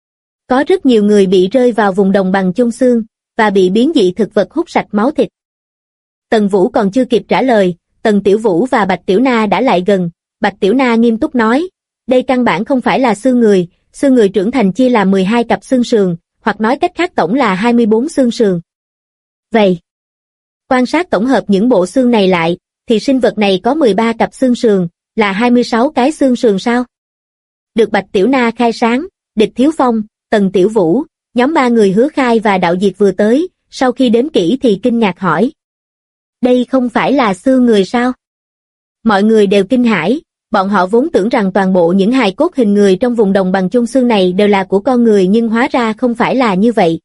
Có rất nhiều người bị rơi vào vùng đồng bằng chôn xương, và bị biến dị thực vật hút sạch máu thịt. Tần Vũ còn chưa kịp trả lời, Tần Tiểu Vũ và Bạch Tiểu Na đã lại gần. Bạch Tiểu Na nghiêm túc nói, đây căn bản không phải là xương người trưởng thành chia làm 12 cặp xương sườn, hoặc nói cách khác tổng là 24 xương sườn. Vậy, quan sát tổng hợp những bộ xương này lại, thì sinh vật này có 13 cặp xương sườn, là 26 cái xương sườn sao? Được Bạch Tiểu Na khai sáng, Địch Thiếu Phong, Tần Tiểu Vũ, nhóm 3 người Hứa Khai và Đạo Diệt vừa tới, sau khi đếm kỹ thì kinh ngạc hỏi. Đây không phải là xương người sao? Mọi người đều kinh hãi, bọn họ vốn tưởng rằng toàn bộ những hài cốt hình người trong vùng đồng bằng chôn xương này đều là của con người nhưng hóa ra không phải là như vậy.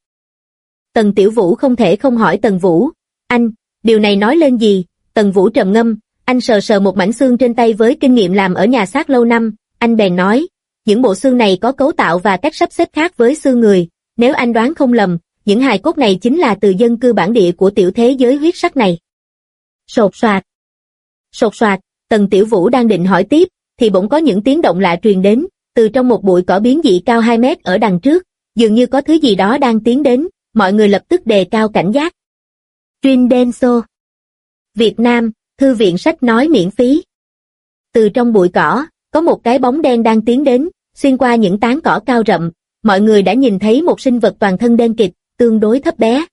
Tần Tiểu Vũ không thể không hỏi Tần Vũ, anh, điều này nói lên gì? Tần Vũ trầm ngâm, anh sờ sờ một mảnh xương trên tay với kinh nghiệm làm ở nhà xác lâu năm, anh bèn nói, những bộ xương này có cấu tạo và cách sắp xếp khác với xương người, nếu anh đoán không lầm, những hài cốt này chính là từ dân cư bản địa của tiểu thế giới huyết sắc này. Sột soạt. Sột soạt, Tần Tiểu Vũ đang định hỏi tiếp, thì bỗng có những tiếng động lạ truyền đến, từ trong một bụi cỏ biến dị cao 2 mét ở đằng trước, dường như có thứ gì đó đang tiến đến, mọi người lập tức đề cao cảnh giác. Truyền Denso. Việt Nam, thư viện sách nói miễn phí. Từ trong bụi cỏ, có một cái bóng đen đang tiến đến, xuyên qua những tán cỏ cao rậm, mọi người đã nhìn thấy một sinh vật toàn thân đen kịt, tương đối thấp bé.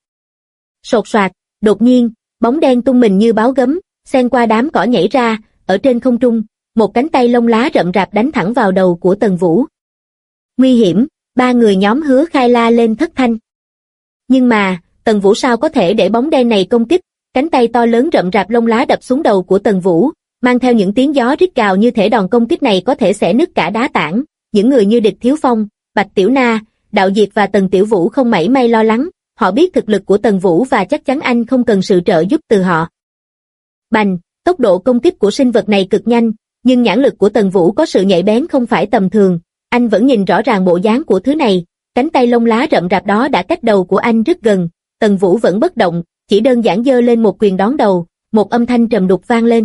Sột soạt, đột nhiên, bóng đen tung mình như báo gấm, xen qua đám cỏ nhảy ra, ở trên không trung, một cánh tay lông lá rậm rạp đánh thẳng vào đầu của Tần Vũ. Nguy hiểm, 3 người nhóm Hứa Khai la lên thất thanh. Nhưng mà, Tần Vũ sao có thể để bóng đen này công kích, cánh tay to lớn rậm rạp lông lá đập xuống đầu của Tần Vũ, mang theo những tiếng gió rít gào như thể đòn công kích này có thể xẻ nứt cả đá tảng. Những người như Địch Thiếu Phong, Bạch Tiểu Na, Đạo Diệt và Tần Tiểu Vũ không mảy may lo lắng, họ biết thực lực của Tần Vũ và chắc chắn anh không cần sự trợ giúp từ họ. Bành, tốc độ công kích của sinh vật này cực nhanh, nhưng nhãn lực của Tần Vũ có sự nhạy bén không phải tầm thường, anh vẫn nhìn rõ ràng bộ dáng của thứ này, cánh tay lông lá rậm rạp đó đã cách đầu của anh rất gần, Tần Vũ vẫn bất động, chỉ đơn giản giơ lên một quyền đón đầu, một âm thanh trầm đục vang lên.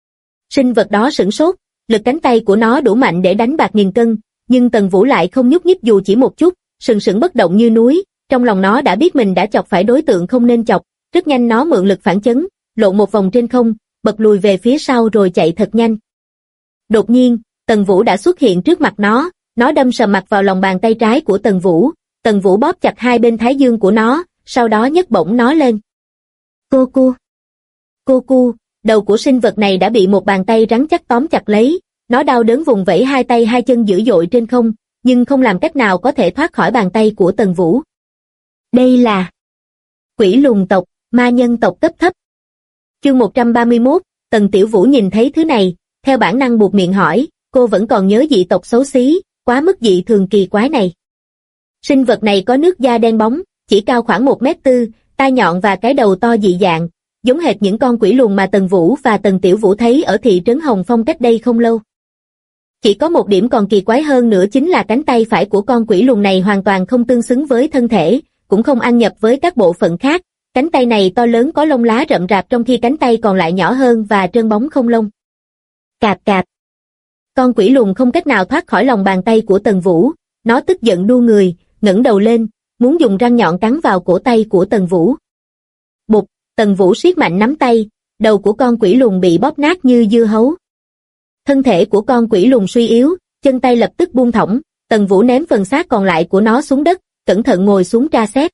Sinh vật đó sửng sốt, lực cánh tay của nó đủ mạnh để đánh bạc nghìn cân, nhưng Tần Vũ lại không nhúc nhích dù chỉ một chút, sừng sững bất động như núi, trong lòng nó đã biết mình đã chọc phải đối tượng không nên chọc, rất nhanh nó mượn lực phản chấn, lộn một vòng trên không, bật lùi về phía sau rồi chạy thật nhanh. Đột nhiên, Tần Vũ đã xuất hiện trước mặt nó đâm sầm mặt vào lòng bàn tay trái của Tần Vũ bóp chặt hai bên thái dương của nó, sau đó nhấc bổng nó lên. Cu, đầu của sinh vật này đã bị một bàn tay rắn chắc tóm chặt lấy, nó đau đớn vùng vẫy hai tay hai chân dữ dội trên không, nhưng không làm cách nào có thể thoát khỏi bàn tay của Tần Vũ. Đây là quỷ lùn tộc, ma nhân tộc cấp thấp. Chương 131, Tần Tiểu Vũ nhìn thấy thứ này, theo bản năng buột miệng hỏi, cô vẫn còn nhớ dị tộc xấu xí, quá mức dị thường kỳ quái này. Sinh vật này có nước da đen bóng, chỉ cao khoảng 1m4, tai nhọn và cái đầu to dị dạng, giống hệt những con quỷ lùn mà Tần Vũ và Tần Tiểu Vũ thấy ở thị trấn Hồng Phong cách đây không lâu. Chỉ có một điểm còn kỳ quái hơn nữa chính là cánh tay phải của con quỷ lùn này hoàn toàn không tương xứng với thân thể, cũng không ăn nhập với các bộ phận khác. Cánh tay này to lớn có lông lá rậm rạp trong khi cánh tay còn lại nhỏ hơn và trơn bóng không lông. Cạp. Con quỷ lùn không cách nào thoát khỏi lòng bàn tay của Tần Vũ, nó tức giận đu người, ngẩng đầu lên, muốn dùng răng nhọn cắn vào cổ tay của Tần Vũ. Bụp, Tần Vũ siết mạnh nắm tay, đầu của con quỷ lùn bị bóp nát như dưa hấu. Thân thể của con quỷ lùn suy yếu, chân tay lập tức buông thõng, Tần Vũ ném phần xác còn lại của nó xuống đất, cẩn thận ngồi xuống tra xét.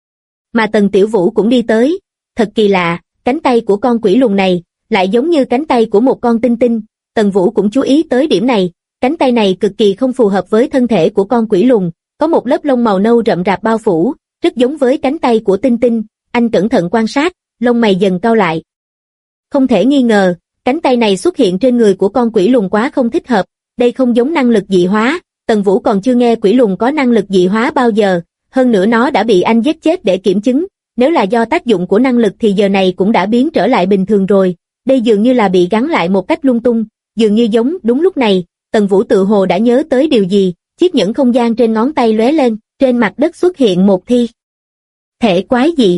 Mà Tần Tiểu Vũ cũng đi tới, thật kỳ lạ, cánh tay của con quỷ lùn này lại giống như cánh tay của một con tinh tinh. Tần Vũ cũng chú ý tới điểm này, cánh tay này cực kỳ không phù hợp với thân thể của con quỷ lùn, có một lớp lông màu nâu rậm rạp bao phủ, rất giống với cánh tay của tinh tinh. Anh cẩn thận quan sát, lông mày dần cau lại. Không thể nghi ngờ, cánh tay này xuất hiện trên người của con quỷ lùn quá không thích hợp, đây không giống năng lực dị hóa, Tần Vũ còn chưa nghe quỷ lùn có năng lực dị hóa bao giờ, hơn nữa nó đã bị anh giết chết để kiểm chứng, nếu là do tác dụng của năng lực thì giờ này cũng đã biến trở lại bình thường rồi, đây dường như là bị gắn lại một cách lung tung, dường như giống. Đúng lúc này, Tần Vũ tự hồ đã nhớ tới điều gì, chiếc nhẫn không gian trên ngón tay lóe lên, trên mặt đất xuất hiện một thi thể quái dị.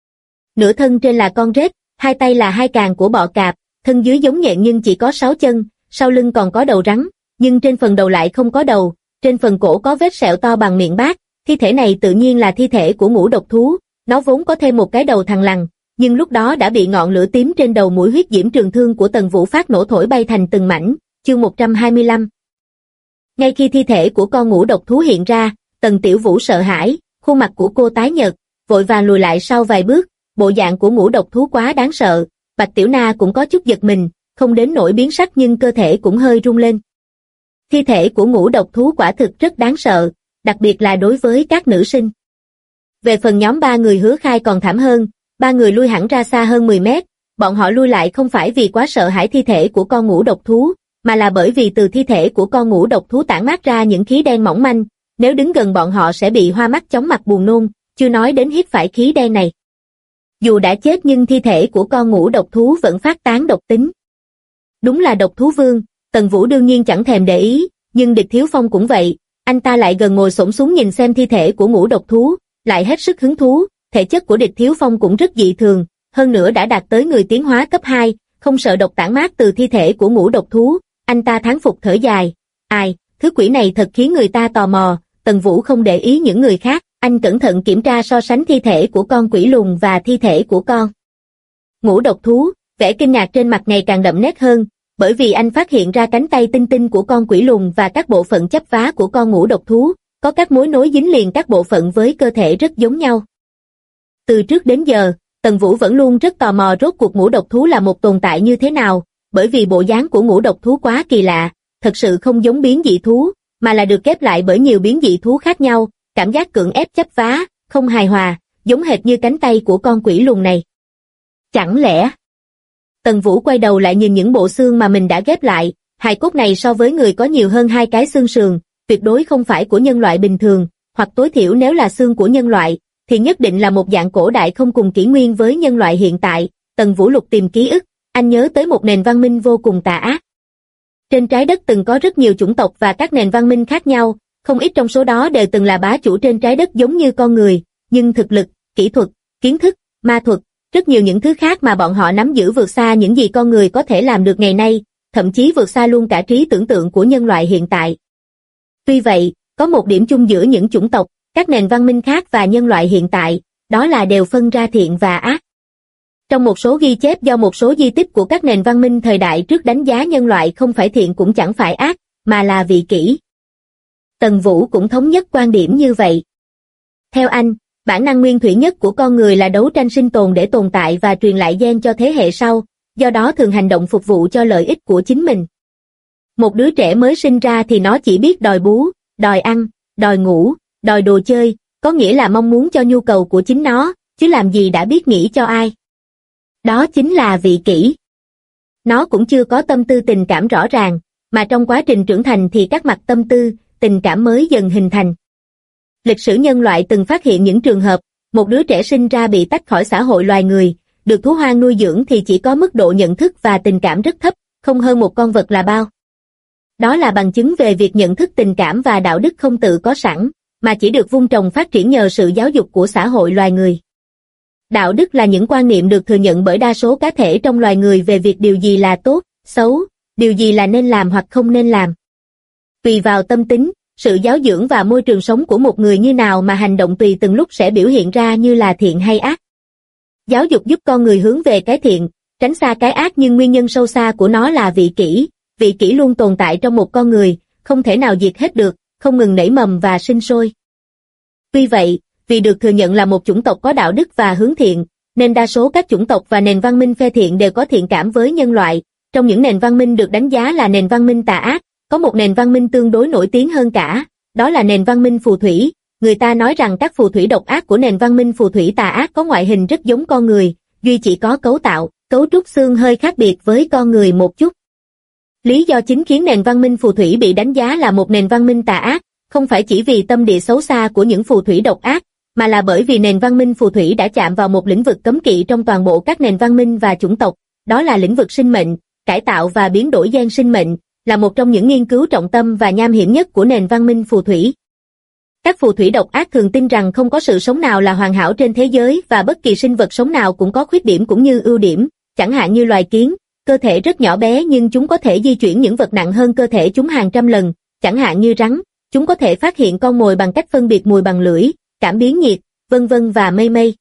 Nửa thân trên là con rết, hai tay là hai càng của bọ cạp, thân dưới giống nhện nhưng chỉ có 6 chân, sau lưng còn có đầu rắn, nhưng trên phần đầu lại không có đầu, trên phần cổ có vết sẹo to bằng miệng bát. Thi thể này tự nhiên là thi thể của ngũ độc thú, nó vốn có thêm một cái đầu thằn lằn, nhưng lúc đó đã bị ngọn lửa tím trên đầu mũi huyết diễm trường thương của Tần Vũ phát nổ thổi bay thành từng mảnh. Chương 125. Ngay khi thi thể của con ngũ độc thú hiện ra, Tần Tiểu Vũ sợ hãi, khuôn mặt của cô tái nhợt, vội vàng lùi lại sau vài bước, bộ dạng của ngũ độc thú quá đáng sợ. Bạch Tiểu Na cũng có chút giật mình, không đến nỗi biến sắc nhưng cơ thể cũng hơi rung lên. Thi thể của ngũ độc thú quả thực rất đáng sợ, đặc biệt là đối với các nữ sinh. Về phần nhóm 3 người Hứa Khai còn thảm hơn, 3 người lui hẳn ra xa hơn 10 mét, bọn họ lui lại không phải vì quá sợ hãi thi thể của con ngũ độc thú, mà là bởi vì từ thi thể của con ngũ độc thú tản mát ra những khí đen mỏng manh, nếu đứng gần bọn họ sẽ bị hoa mắt chóng mặt buồn nôn, chưa nói đến hít phải khí đen này. Dù đã chết nhưng thi thể của con ngũ độc thú vẫn phát tán độc tính. Đúng là độc thú vương, Tần Vũ đương nhiên chẳng thèm để ý, nhưng Địch Thiếu Phong cũng vậy, anh ta lại gần ngồi xổm xuống nhìn xem thi thể của ngũ độc thú, lại hết sức hứng thú. Thể chất của Địch Thiếu Phong cũng rất dị thường, hơn nữa đã đạt tới người tiến hóa cấp 2, không sợ độc tản mát từ thi thể của ngũ độc thú. Anh ta thán phục thở dài, ai, thứ quỷ này thật khiến người ta tò mò. Tần Vũ không để ý những người khác, anh cẩn thận kiểm tra so sánh thi thể của con quỷ lùn và thi thể của con ngũ độc thú, vẻ kinh ngạc trên mặt ngày càng đậm nét hơn, bởi vì anh phát hiện ra cánh tay tinh tinh của con quỷ lùn và các bộ phận chấp vá của con ngũ độc thú, có các mối nối dính liền các bộ phận với cơ thể rất giống nhau. Từ trước đến giờ, Tần Vũ vẫn luôn rất tò mò rốt cuộc ngũ độc thú là một tồn tại như thế nào, bởi vì bộ dáng của ngũ độc thú quá kỳ lạ, thật sự không giống biến dị thú, mà là được ghép lại bởi nhiều biến dị thú khác nhau, cảm giác cưỡng ép chấp vá, không hài hòa, giống hệt như cánh tay của con quỷ lùn này. Chẳng lẽ... Tần Vũ quay đầu lại nhìn những bộ xương mà mình đã ghép lại, hài cốt này so với người có nhiều hơn 2 cái xương sườn, tuyệt đối không phải của nhân loại bình thường, hoặc tối thiểu nếu là xương của nhân loại, thì nhất định là một dạng cổ đại không cùng kỷ nguyên với nhân loại hiện tại. Tần Vũ lục tìm ký ức, anh nhớ tới một nền văn minh vô cùng tà ác. Trên trái đất từng có rất nhiều chủng tộc và các nền văn minh khác nhau, không ít trong số đó đều từng là bá chủ trên trái đất giống như con người, nhưng thực lực, kỹ thuật, kiến thức, ma thuật, rất nhiều những thứ khác mà bọn họ nắm giữ vượt xa những gì con người có thể làm được ngày nay, thậm chí vượt xa luôn cả trí tưởng tượng của nhân loại hiện tại. Tuy vậy, có một điểm chung giữa những chủng tộc, các nền văn minh khác và nhân loại hiện tại, đó là đều phân ra thiện và ác. Trong một số ghi chép do một số di tích của các nền văn minh thời đại trước đánh giá nhân loại không phải thiện cũng chẳng phải ác, mà là vị kỷ. Tần Vũ cũng thống nhất quan điểm như vậy. Theo anh, Bản năng nguyên thủy nhất của con người là đấu tranh sinh tồn để tồn tại và truyền lại gen cho thế hệ sau, do đó thường hành động phục vụ cho lợi ích của chính mình. Một đứa trẻ mới sinh ra thì nó chỉ biết đòi bú, đòi ăn, đòi ngủ, đòi đồ chơi, có nghĩa là mong muốn cho nhu cầu của chính nó, chứ làm gì đã biết nghĩ cho ai. Đó chính là vị kỷ. Nó cũng chưa có tâm tư tình cảm rõ ràng, mà trong quá trình trưởng thành thì các mặt tâm tư, tình cảm mới dần hình thành. Lịch sử nhân loại từng phát hiện những trường hợp, một đứa trẻ sinh ra bị tách khỏi xã hội loài người, được thú hoang nuôi dưỡng thì chỉ có mức độ nhận thức và tình cảm rất thấp, không hơn một con vật là bao. Đó là bằng chứng về việc nhận thức tình cảm và đạo đức không tự có sẵn, mà chỉ được vun trồng phát triển nhờ sự giáo dục của xã hội loài người. Đạo đức là những quan niệm được thừa nhận bởi đa số cá thể trong loài người về việc điều gì là tốt, xấu, điều gì là nên làm hoặc không nên làm. Tùy vào tâm tính, sự giáo dưỡng và môi trường sống của một người như nào mà hành động tùy từng lúc sẽ biểu hiện ra như là thiện hay ác. Giáo dục giúp con người hướng về cái thiện, tránh xa cái ác, nhưng nguyên nhân sâu xa của nó là vị kỷ. Vị kỷ luôn tồn tại trong một con người, không thể nào diệt hết được, không ngừng nảy mầm và sinh sôi. Tuy vậy, vì được thừa nhận là một chủng tộc có đạo đức và hướng thiện, nên đa số các chủng tộc và nền văn minh phe thiện đều có thiện cảm với nhân loại. Trong những nền văn minh được đánh giá là nền văn minh tà ác, có một nền văn minh tương đối nổi tiếng hơn cả, đó là nền văn minh phù thủy. Người ta nói rằng các phù thủy độc ác của nền văn minh phù thủy tà ác có ngoại hình rất giống con người, duy chỉ có cấu trúc xương hơi khác biệt với con người một chút. Lý do chính khiến nền văn minh phù thủy bị đánh giá là một nền văn minh tà ác, không phải chỉ vì tâm địa xấu xa của những phù thủy độc ác, mà là bởi vì nền văn minh phù thủy đã chạm vào một lĩnh vực cấm kỵ trong toàn bộ các nền văn minh và chủng tộc, đó là lĩnh vực sinh mệnh, cải tạo và biến đổi gen sinh mệnh, là một trong những nghiên cứu trọng tâm và nham hiểm nhất của nền văn minh phù thủy. Các phù thủy độc ác thường tin rằng không có sự sống nào là hoàn hảo trên thế giới và bất kỳ sinh vật sống nào cũng có khuyết điểm cũng như ưu điểm, chẳng hạn như loài kiến, cơ thể rất nhỏ bé nhưng chúng có thể di chuyển những vật nặng hơn cơ thể chúng hàng trăm lần, chẳng hạn như rắn, chúng có thể phát hiện con mồi bằng cách phân biệt mùi bằng lưỡi, cảm biến nhiệt, vân vân và mây mây.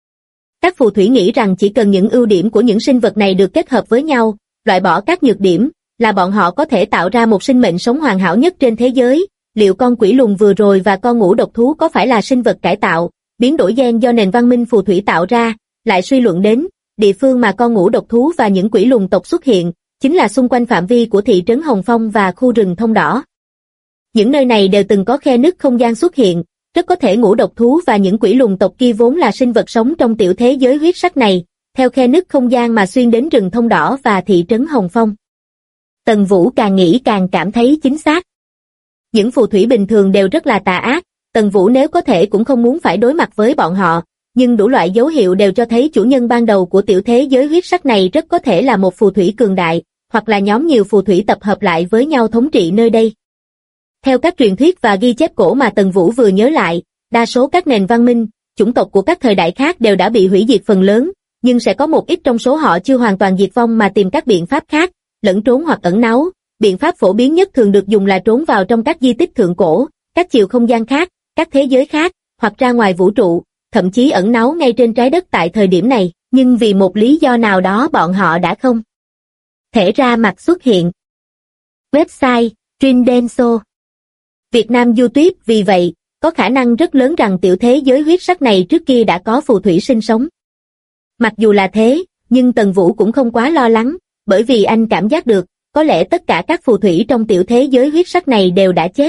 Các phù thủy nghĩ rằng chỉ cần những ưu điểm của những sinh vật này được kết hợp với nhau, loại bỏ các nhược điểm, là bọn họ có thể tạo ra một sinh mệnh sống hoàn hảo nhất trên thế giới. Liệu con quỷ lùn vừa rồi và con ngũ độc thú có phải là sinh vật cải tạo, biến đổi gen do nền văn minh phù thủy tạo ra? Lại suy luận đến, địa phương mà con ngũ độc thú và những quỷ lùn tộc xuất hiện, chính là xung quanh phạm vi của thị trấn Hồng Phong và khu rừng thông đỏ. Những nơi này đều từng có khe nứt không gian xuất hiện, rất có thể ngũ độc thú và những quỷ lùn tộc kia vốn là sinh vật sống trong tiểu thế giới huyết sắc này, theo khe nứt không gian mà xuyên đến rừng thông đỏ và thị trấn Hồng Phong. Tần Vũ càng nghĩ càng cảm thấy chính xác. Những phù thủy bình thường đều rất là tà ác, Tần Vũ nếu có thể cũng không muốn phải đối mặt với bọn họ, nhưng đủ loại dấu hiệu đều cho thấy chủ nhân ban đầu của tiểu thế giới huyết sắc này rất có thể là một phù thủy cường đại, hoặc là nhóm nhiều phù thủy tập hợp lại với nhau thống trị nơi đây. Theo các truyền thuyết và ghi chép cổ mà Tần Vũ vừa nhớ lại, đa số các nền văn minh, chủng tộc của các thời đại khác đều đã bị hủy diệt phần lớn, nhưng sẽ có một ít trong số họ chưa hoàn toàn diệt vong mà tìm các biện pháp khác, lẫn trốn hoặc ẩn náu. Biện pháp phổ biến nhất thường được dùng là trốn vào trong các di tích thượng cổ, các chiều không gian khác, các thế giới khác, hoặc ra ngoài vũ trụ, thậm chí ẩn náu ngay trên trái đất tại thời điểm này, nhưng vì một lý do nào đó bọn họ đã không thể ra mặt xuất hiện. Website, Trindenso Việt Nam YouTube. Vì vậy, có khả năng rất lớn rằng tiểu thế giới huyết sắc này trước kia đã có phù thủy sinh sống. Mặc dù là thế, nhưng Tần Vũ cũng không quá lo lắng, bởi vì anh cảm giác được, có lẽ tất cả các phù thủy trong tiểu thế giới huyết sắc này đều đã chết.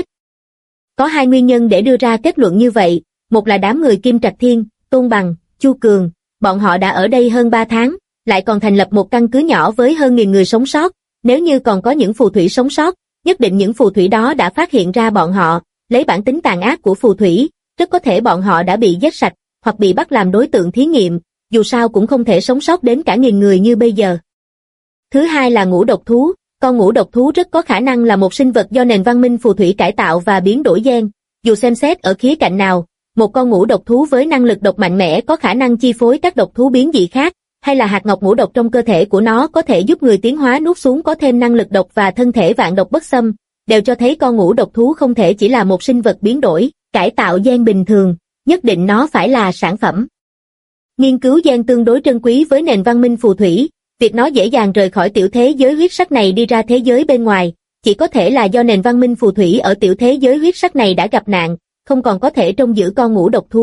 Có hai nguyên nhân để đưa ra kết luận như vậy, một là đám người Kim Trạch Thiên, Tôn Bằng, Chu Cường, bọn họ đã ở đây hơn 3 tháng, lại còn thành lập một căn cứ nhỏ với hơn 1000 người sống sót, nếu như còn có những phù thủy sống sót, nhất định những phù thủy đó đã phát hiện ra bọn họ, lấy bản tính tàn ác của phù thủy, rất có thể bọn họ đã bị giết sạch, hoặc bị bắt làm đối tượng thí nghiệm, dù sao cũng không thể sống sót đến cả 1000 người như bây giờ. Thứ hai là ngũ độc thú. Con ngũ độc thú rất có khả năng là một sinh vật do nền văn minh phù thủy cải tạo và biến đổi gen. Dù xem xét ở khía cạnh nào, một con ngũ độc thú với năng lực độc mạnh mẽ có khả năng chi phối các độc thú biến dị khác, hay là hạt ngọc ngũ độc trong cơ thể của nó có thể giúp người tiến hóa nuốt xuống có thêm năng lực độc và thân thể vạn độc bất xâm, đều cho thấy con ngũ độc thú không thể chỉ là một sinh vật biến đổi, cải tạo gen bình thường, nhất định nó phải là sản phẩm. Nghiên cứu gen tương đối trân quý với nền văn minh phù thủy. Việc nó dễ dàng rời khỏi tiểu thế giới huyết sắc này đi ra thế giới bên ngoài, chỉ có thể là do nền văn minh phù thủy ở tiểu thế giới huyết sắc này đã gặp nạn, không còn có thể trông giữ con ngũ độc thú,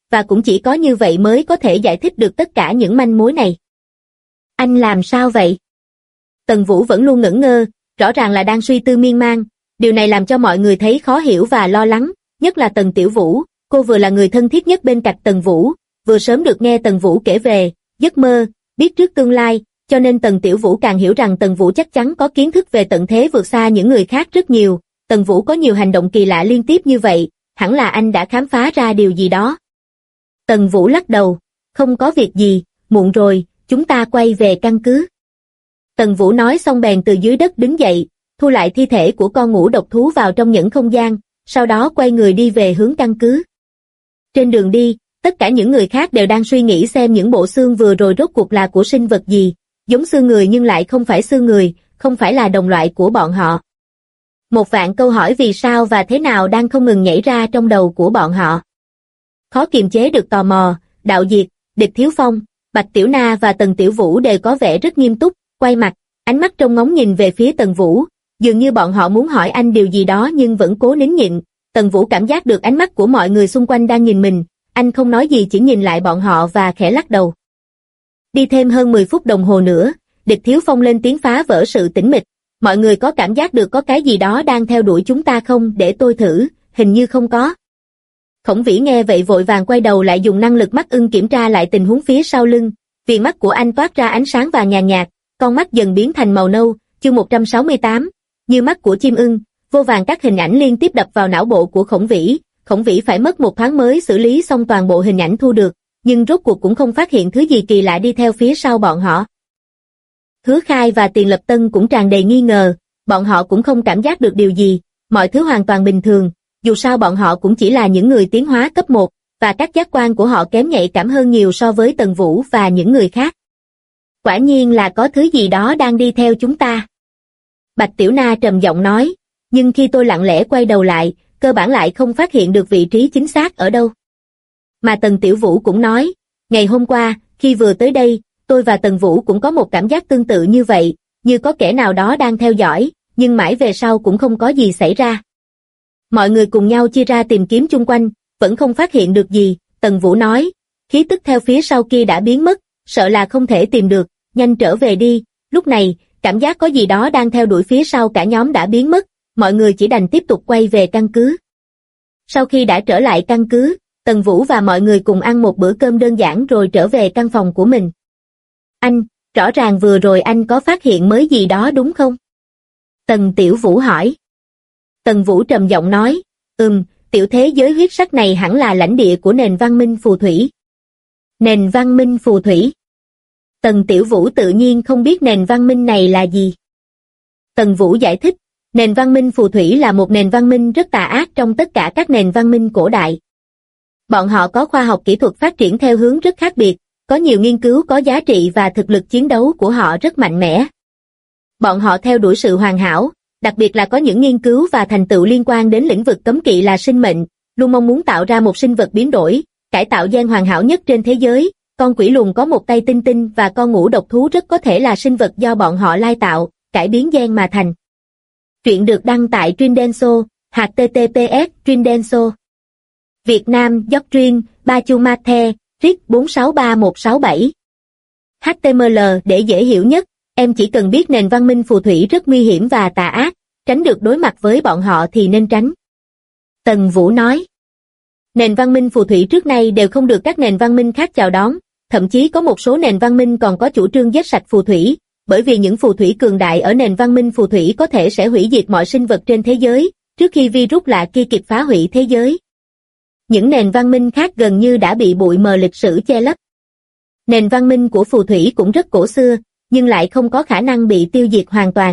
và cũng chỉ có như vậy mới có thể giải thích được tất cả những manh mối này. Anh làm sao vậy? Tần Vũ vẫn luôn ngẩn ngơ, rõ ràng là đang suy tư miên man, điều này làm cho mọi người thấy khó hiểu và lo lắng, nhất là Tần Tiểu Vũ, cô vừa là người thân thiết nhất bên cạnh Tần Vũ, vừa sớm được nghe Tần Vũ kể về giấc mơ, biết trước tương lai, cho nên Tần Tiểu Vũ càng hiểu rằng Tần Vũ chắc chắn có kiến thức về tận thế vượt xa những người khác rất nhiều. Tần Vũ có nhiều hành động kỳ lạ liên tiếp như vậy, hẳn là anh đã khám phá ra điều gì đó. Tần Vũ lắc đầu, không có việc gì, muộn rồi, chúng ta quay về căn cứ. Tần Vũ nói xong bèn từ dưới đất đứng dậy, thu lại thi thể của con ngũ độc thú vào trong nhẫn không gian, sau đó quay người đi về hướng căn cứ. Trên đường đi, tất cả những người khác đều đang suy nghĩ xem những bộ xương vừa rồi rốt cuộc là của sinh vật gì, giống xương người nhưng lại không phải xương người, không phải là đồng loại của bọn họ. Một vạn câu hỏi vì sao và thế nào đang không ngừng nhảy ra trong đầu của bọn họ. Khó kiềm chế được tò mò, Đạo Diệt, Địch Thiếu Phong, Bạch Tiểu Na và Tần Tiểu Vũ đều có vẻ rất nghiêm túc, quay mặt, ánh mắt trông ngóng nhìn về phía Tần Vũ, dường như bọn họ muốn hỏi anh điều gì đó nhưng vẫn cố nín nhịn. Tần Vũ cảm giác được ánh mắt của mọi người xung quanh đang nhìn mình, anh không nói gì chỉ nhìn lại bọn họ và khẽ lắc đầu. Đi thêm hơn 10 phút đồng hồ nữa, Địch Thiếu Phong lên tiếng phá vỡ sự tĩnh mịch. Mọi người có cảm giác được có cái gì đó đang theo đuổi chúng ta không? Để tôi thử, hình như không có. Khổng Vĩ nghe vậy vội vàng quay đầu lại dùng năng lực mắt ưng kiểm tra lại tình huống phía sau lưng. Viền mắt của anh toát ra ánh sáng vàng nhàn nhạt, con mắt dần biến thành màu nâu. Chương 168, như mắt của chim ưng, vô vàn các hình ảnh liên tiếp đập vào não bộ của Khổng Vĩ. Khổng Vĩ phải mất một thoáng mới xử lý xong toàn bộ hình ảnh thu được, nhưng rốt cuộc cũng không phát hiện thứ gì kỳ lạ đi theo phía sau bọn họ. Hứa Khai và Tiền Lập Tân cũng tràn đầy nghi ngờ, bọn họ cũng không cảm giác được điều gì, mọi thứ hoàn toàn bình thường, dù sao bọn họ cũng chỉ là những người tiến hóa cấp 1, và các giác quan của họ kém nhạy cảm hơn nhiều so với Tần Vũ và những người khác. Quả nhiên là có thứ gì đó đang đi theo chúng ta. Bạch Tiểu Na trầm giọng nói, nhưng khi tôi lặng lẽ quay đầu lại, cơ bản lại không phát hiện được vị trí chính xác ở đâu. Mà Tần Tiểu Vũ cũng nói, ngày hôm qua, khi vừa tới đây, tôi và Tần Vũ cũng có một cảm giác tương tự như vậy, như có kẻ nào đó đang theo dõi, nhưng mãi về sau cũng không có gì xảy ra. Mọi người cùng nhau chia ra tìm kiếm chung quanh, vẫn không phát hiện được gì. Tần Vũ nói, khí tức theo phía sau kia đã biến mất, sợ là không thể tìm được, nhanh trở về đi. Lúc này, cảm giác có gì đó đang theo đuổi phía sau cả nhóm đã biến mất, mọi người chỉ đành tiếp tục quay về căn cứ. Sau khi đã trở lại căn cứ, Tần Vũ và mọi người cùng ăn một bữa cơm đơn giản rồi trở về căn phòng của mình. Anh, rõ ràng vừa rồi anh có phát hiện mới gì đó đúng không? Tần Tiểu Vũ hỏi. Tần Vũ trầm giọng nói, tiểu thế giới huyết sắc này hẳn là lãnh địa của nền văn minh phù thủy. Nền văn minh phù thủy? Tần Tiểu Vũ tự nhiên không biết nền văn minh này là gì. Tần Vũ giải thích, nền văn minh phù thủy là một nền văn minh rất tà ác trong tất cả các nền văn minh cổ đại. Bọn họ có khoa học kỹ thuật phát triển theo hướng rất khác biệt, có nhiều nghiên cứu có giá trị và thực lực chiến đấu của họ rất mạnh mẽ. Bọn họ theo đuổi sự hoàn hảo, đặc biệt là có những nghiên cứu và thành tựu liên quan đến lĩnh vực cấm kỵ là sinh mệnh, luôn mong muốn tạo ra một sinh vật biến đổi, cải tạo gen hoàn hảo nhất trên thế giới. Con quỷ lùn có một tay tinh tinh và con ngũ độc thú rất có thể là sinh vật do bọn họ lai tạo, cải biến gen mà thành. Truyện được đăng tại Trindenso, https://Trindenso. Việt Nam, Doctrine, Bachumate, RIC 463167. HTML để dễ hiểu nhất, em chỉ cần biết nền văn minh phù thủy rất nguy hiểm và tà ác, tránh được đối mặt với bọn họ thì nên tránh. Tần Vũ nói. Nền văn minh phù thủy trước nay đều không được các nền văn minh khác chào đón, thậm chí có một số nền văn minh còn có chủ trương giết sạch phù thủy, bởi vì những phù thủy cường đại ở nền văn minh phù thủy có thể sẽ hủy diệt mọi sinh vật trên thế giới, trước khi virus lạ kia kịp phá hủy thế giới. Những nền văn minh khác gần như đã bị bụi mờ lịch sử che lấp. Nền văn minh của phù thủy cũng rất cổ xưa, nhưng lại không có khả năng bị tiêu diệt hoàn toàn.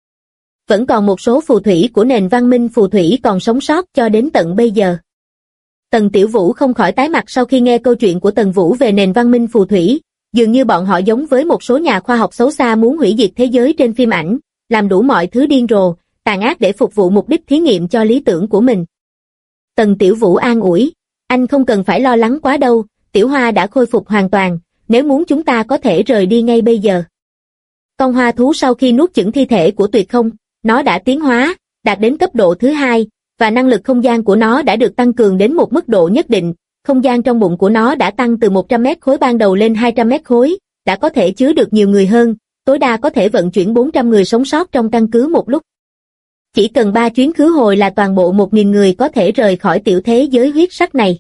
Vẫn còn một số phù thủy của nền văn minh phù thủy còn sống sót cho đến tận bây giờ. Tần Tiểu Vũ không khỏi tái mặt sau khi nghe câu chuyện của Tần Vũ về nền văn minh phù thủy, dường như bọn họ giống với một số nhà khoa học xấu xa muốn hủy diệt thế giới trên phim ảnh, làm đủ mọi thứ điên rồ, tàn ác để phục vụ mục đích thí nghiệm cho lý tưởng của mình. Tần Tiểu Vũ an ủi, anh không cần phải lo lắng quá đâu, Tiểu Hoa đã khôi phục hoàn toàn, nếu muốn chúng ta có thể rời đi ngay bây giờ. Con hoa thú sau khi nuốt chửng thi thể của Tuyệt Không, nó đã tiến hóa, đạt đến cấp độ thứ 2, và năng lực không gian của nó đã được tăng cường đến một mức độ nhất định, không gian trong bụng của nó đã tăng từ 100 mét khối ban đầu lên 200 mét khối, đã có thể chứa được nhiều người hơn, tối đa có thể vận chuyển 400 người sống sót trong căn cứ một lúc. Chỉ cần 3 chuyến khứ hồi là toàn bộ 1.000 người có thể rời khỏi tiểu thế giới huyết sắc này.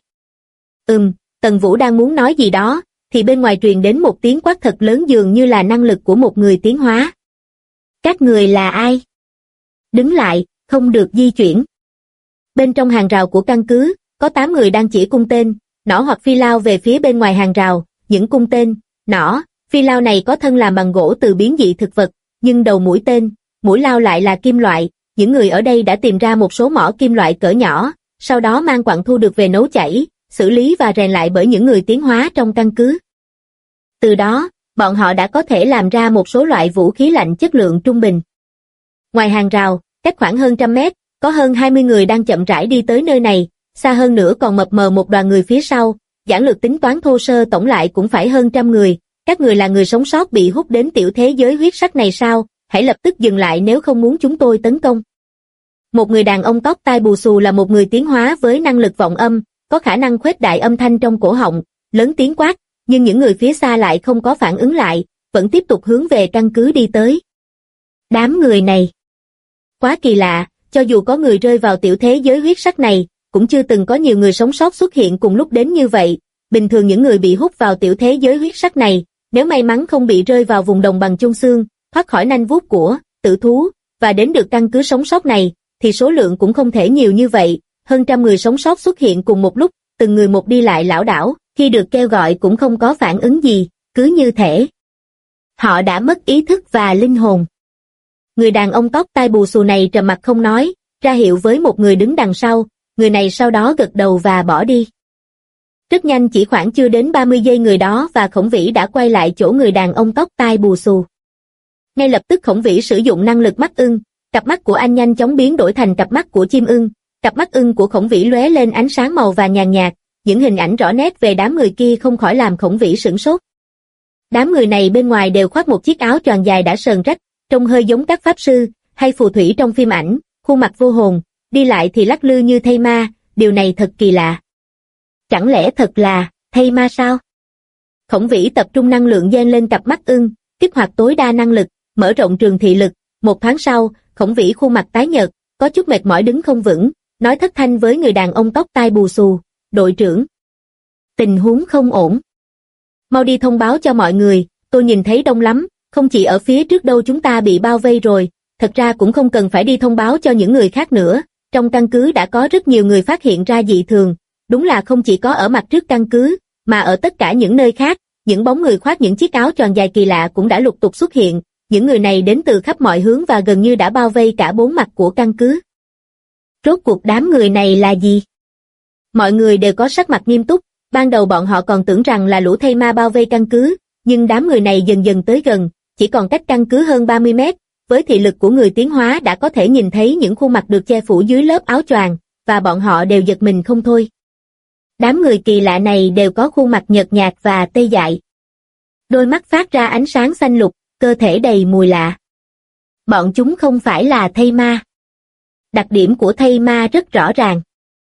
Tần Vũ đang muốn nói gì đó, thì bên ngoài truyền đến một tiếng quát thật lớn dường như là năng lực của một người tiến hóa. Các người là ai? Đứng lại, không được di chuyển. Bên trong hàng rào của căn cứ, có 8 người đang chỉ cung tên, nỏ hoặc phi lao về phía bên ngoài hàng rào. Những cung tên, nỏ, phi lao này có thân làm bằng gỗ từ biến dị thực vật, nhưng đầu mũi tên, mũi lao lại là kim loại. Những người ở đây đã tìm ra một số mỏ kim loại cỡ nhỏ, sau đó mang quặng thu được về nấu chảy, xử lý và rèn lại bởi những người tiến hóa trong căn cứ. Từ đó, bọn họ đã có thể làm ra một số loại vũ khí lạnh chất lượng trung bình. Ngoài hàng rào, cách khoảng hơn 100 mét, có hơn 20 người đang chậm rãi đi tới nơi này, xa hơn nữa còn mập mờ một đoàn người phía sau, giản lược tính toán thô sơ tổng lại cũng phải hơn 100 người. Các người là người sống sót bị hút đến tiểu thế giới huyết sắc này sao? Hãy lập tức dừng lại nếu không muốn chúng tôi tấn công. Một người đàn ông tóc tai bù xù là một người tiến hóa với năng lực vọng âm, có khả năng khuếch đại âm thanh trong cổ họng, lớn tiếng quát, nhưng những người phía xa lại không có phản ứng lại, vẫn tiếp tục hướng về căn cứ đi tới. Đám người này quá kỳ lạ, cho dù có người rơi vào tiểu thế giới huyết sắc này, cũng chưa từng có nhiều người sống sót xuất hiện cùng lúc đến như vậy. Bình thường những người bị hút vào tiểu thế giới huyết sắc này, nếu may mắn không bị rơi vào vùng đồng bằng chôn xương, thoát khỏi nanh vuốt của tử thú, và đến được căn cứ sống sót này, thì số lượng cũng không thể nhiều như vậy. Hơn 100 người sống sót xuất hiện cùng một lúc, từng người một đi lại lảo đảo, khi được kêu gọi cũng không có phản ứng gì, cứ như thể họ đã mất ý thức và linh hồn. Người đàn ông tóc tai bù xù này trầm mặc không nói, ra hiệu với một người đứng đằng sau, người này sau đó gật đầu và bỏ đi. Rất nhanh, chỉ khoảng chưa đến 30 giây, người đó và Khổng Vĩ đã quay lại chỗ người đàn ông tóc tai bù xù. Ngay lập tức Khổng Vĩ sử dụng năng lực mắt ưng, cặp mắt của anh nhanh chóng biến đổi thành cặp mắt của chim ưng. Cặp mắt ưng của Khổng Vĩ lóe lên ánh sáng màu vàng nhàn nhạt, những hình ảnh rõ nét về đám người kia không khỏi làm Khổng Vĩ sửng sốt. Đám người này bên ngoài đều khoác một chiếc áo choàng dài đã sờn rách, trông hơi giống các pháp sư hay phù thủy trong phim ảnh, khuôn mặt vô hồn, đi lại thì lắc lư như thây ma, điều này thật kỳ lạ. Chẳng lẽ thật là thây ma sao? Khổng Vĩ tập trung năng lượng gen lên cặp mắt ưng, kích hoạt tối đa năng lực, mở rộng trường thị lực. Một thoáng sau, Khổng Vĩ khuôn mặt tái nhợt, có chút mệt mỏi đứng không vững, nói thất thanh với người đàn ông tóc tai bù xù, đội trưởng. Tình huống không ổn. Mau đi thông báo cho mọi người, tôi nhìn thấy đông lắm, không chỉ ở phía trước đâu, chúng ta bị bao vây rồi. Thật ra cũng không cần phải đi thông báo cho những người khác nữa, trong căn cứ đã có rất nhiều người phát hiện ra dị thường, đúng là không chỉ có ở mặt trước căn cứ, mà ở tất cả những nơi khác, những bóng người khoác những chiếc áo choàng dài kỳ lạ cũng đã lục tục xuất hiện, những người này đến từ khắp mọi hướng và gần như đã bao vây cả 4 mặt của căn cứ. Rốt cuộc đám người này là gì? Mọi người đều có sắc mặt nghiêm túc, ban đầu bọn họ còn tưởng rằng là lũ thây ma bao vây căn cứ, nhưng đám người này dần dần tới gần, chỉ còn cách căn cứ hơn 30 mét, với thị lực của người tiến hóa đã có thể nhìn thấy những khuôn mặt được che phủ dưới lớp áo choàng, và bọn họ đều giật mình không thôi. Đám người kỳ lạ này đều có khuôn mặt nhợt nhạt và tê dại. Đôi mắt phát ra ánh sáng xanh lục, cơ thể đầy mùi lạ. Bọn chúng không phải là thây ma. Đặc điểm của thây ma rất rõ ràng.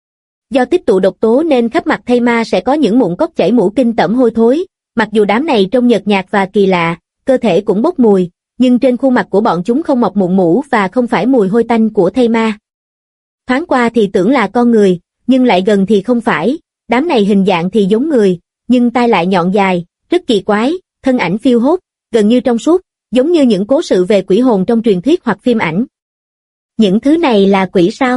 Do tích tụ độc tố nên khắp mặt thây ma sẽ có những mụn cốc chảy mũ kinh tởm hôi thối, mặc dù đám này trông nhợt nhạt và kỳ lạ, cơ thể cũng bốc mùi, nhưng trên khuôn mặt của bọn chúng không mọc mụn mũ và không phải mùi hôi tanh của thây ma. Thoáng qua thì tưởng là con người, nhưng lại gần thì không phải, đám này hình dạng thì giống người, nhưng tai lại nhọn dài, rất kỳ quái, thân ảnh phiêu hốt, gần như trong suốt, giống như những cố sự về quỷ hồn trong truyền thuyết hoặc phim ảnh. Những thứ này là quỷ sao?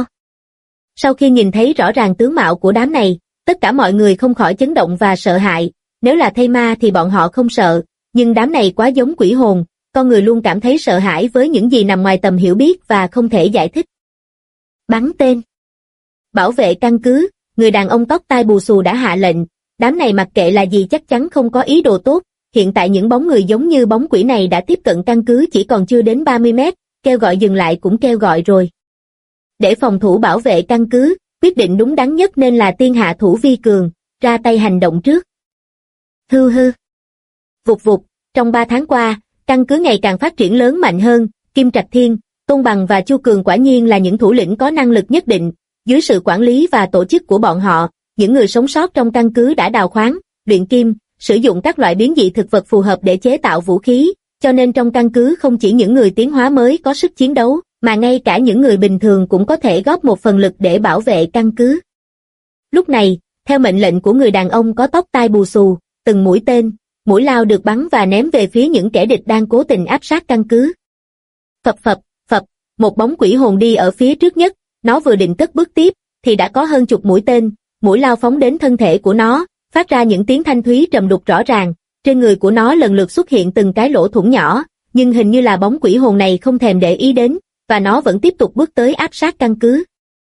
Sau khi nhìn thấy rõ ràng tướng mạo của đám này, tất cả mọi người không khỏi chấn động và sợ hãi. Nếu là thây ma thì bọn họ không sợ, nhưng đám này quá giống quỷ hồn, con người luôn cảm thấy sợ hãi với những gì nằm ngoài tầm hiểu biết và không thể giải thích. Bắn tên. Bảo vệ căn cứ, người đàn ông tóc tai bù xù đã hạ lệnh, đám này mặc kệ là gì chắc chắn không có ý đồ tốt, hiện tại những bóng người giống như bóng quỷ này đã tiếp cận căn cứ chỉ còn chưa đến 30 mét, kêu gọi dừng lại cũng kêu gọi rồi. Để phòng thủ bảo vệ căn cứ, quyết định đúng đắn nhất nên là tiên hạ thủ vi cường, ra tay hành động trước. Hư hư. Vụt vụt, trong 3 tháng qua, căn cứ ngày càng phát triển lớn mạnh hơn, Kim Trạch Thiên, Tôn Bằng và Chu Cường quả nhiên là những thủ lĩnh có năng lực nhất định, dưới sự quản lý và tổ chức của bọn họ, những người sống sót trong căn cứ đã đào khoáng, luyện kim, sử dụng các loại biến dị thực vật phù hợp để chế tạo vũ khí, cho nên trong căn cứ không chỉ những người tiến hóa mới có sức chiến đấu, mà ngay cả những người bình thường cũng có thể góp một phần lực để bảo vệ căn cứ. Lúc này, theo mệnh lệnh của người đàn ông có tóc tai bù xù, từng mũi tên, mũi lao được bắn và ném về phía những kẻ địch đang cố tình áp sát căn cứ. Phập phập, phập, một bóng quỷ hồn đi ở phía trước nhất, nó vừa định cất bước tiếp, thì đã có hơn chục mũi tên, mũi lao phóng đến thân thể của nó, phát ra những tiếng thanh thúy trầm đục rõ ràng, trên người của nó lần lượt xuất hiện từng cái lỗ thủng nhỏ, nhưng hình như là bóng quỷ hồn này không thèm để ý đến, và nó vẫn tiếp tục bước tới áp sát căn cứ.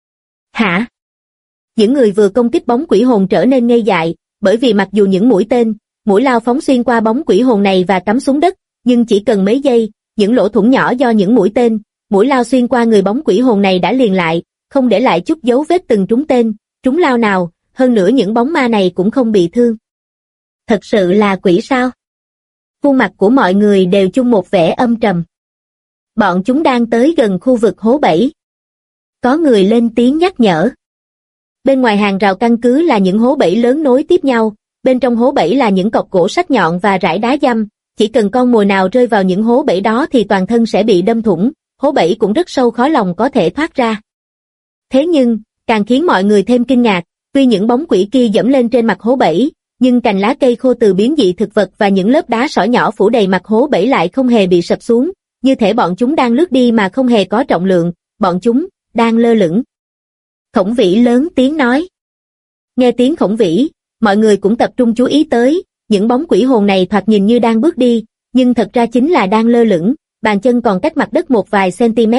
Hả? Những người vừa công kích bóng quỷ hồn trở nên ngây dại, bởi vì mặc dù những mũi tên, mũi lao phóng xuyên qua bóng quỷ hồn này và cắm xuống đất, nhưng chỉ cần mấy giây, những lỗ thủng nhỏ do những mũi tên, mũi lao xuyên qua người bóng quỷ hồn này đã liền lại, không để lại chút dấu vết từng trúng tên, trúng lao nào, hơn nữa những bóng ma này cũng không bị thương. Thật sự là quỷ sao? Khuôn mặt của mọi người đều chung một vẻ âm trầm. Bọn chúng đang tới gần khu vực hố bẫy. Có người lên tiếng nhắc nhở. Bên ngoài hàng rào căn cứ là những hố bẫy lớn nối tiếp nhau, bên trong hố bẫy là những cọc gỗ sắc nhọn và rải đá dăm, chỉ cần con mồi nào rơi vào những hố bẫy đó thì toàn thân sẽ bị đâm thủng, hố bẫy cũng rất sâu khó lòng có thể thoát ra. Thế nhưng, càng khiến mọi người thêm kinh ngạc, tuy những bóng quỷ kia dẫm lên trên mặt hố bẫy, nhưng cành lá cây khô từ biến dị thực vật và những lớp đá sỏi nhỏ phủ đầy mặt hố bẫy lại không hề bị sập xuống, như thể bọn chúng đang lướt đi mà không hề có trọng lượng, bọn chúng đang lơ lửng. Khổng Vĩ lớn tiếng nói. Nghe tiếng Khổng Vĩ, mọi người cũng tập trung chú ý tới, những bóng quỷ hồn này thoạt nhìn như đang bước đi, nhưng thật ra chính là đang lơ lửng, bàn chân còn cách mặt đất một vài cm.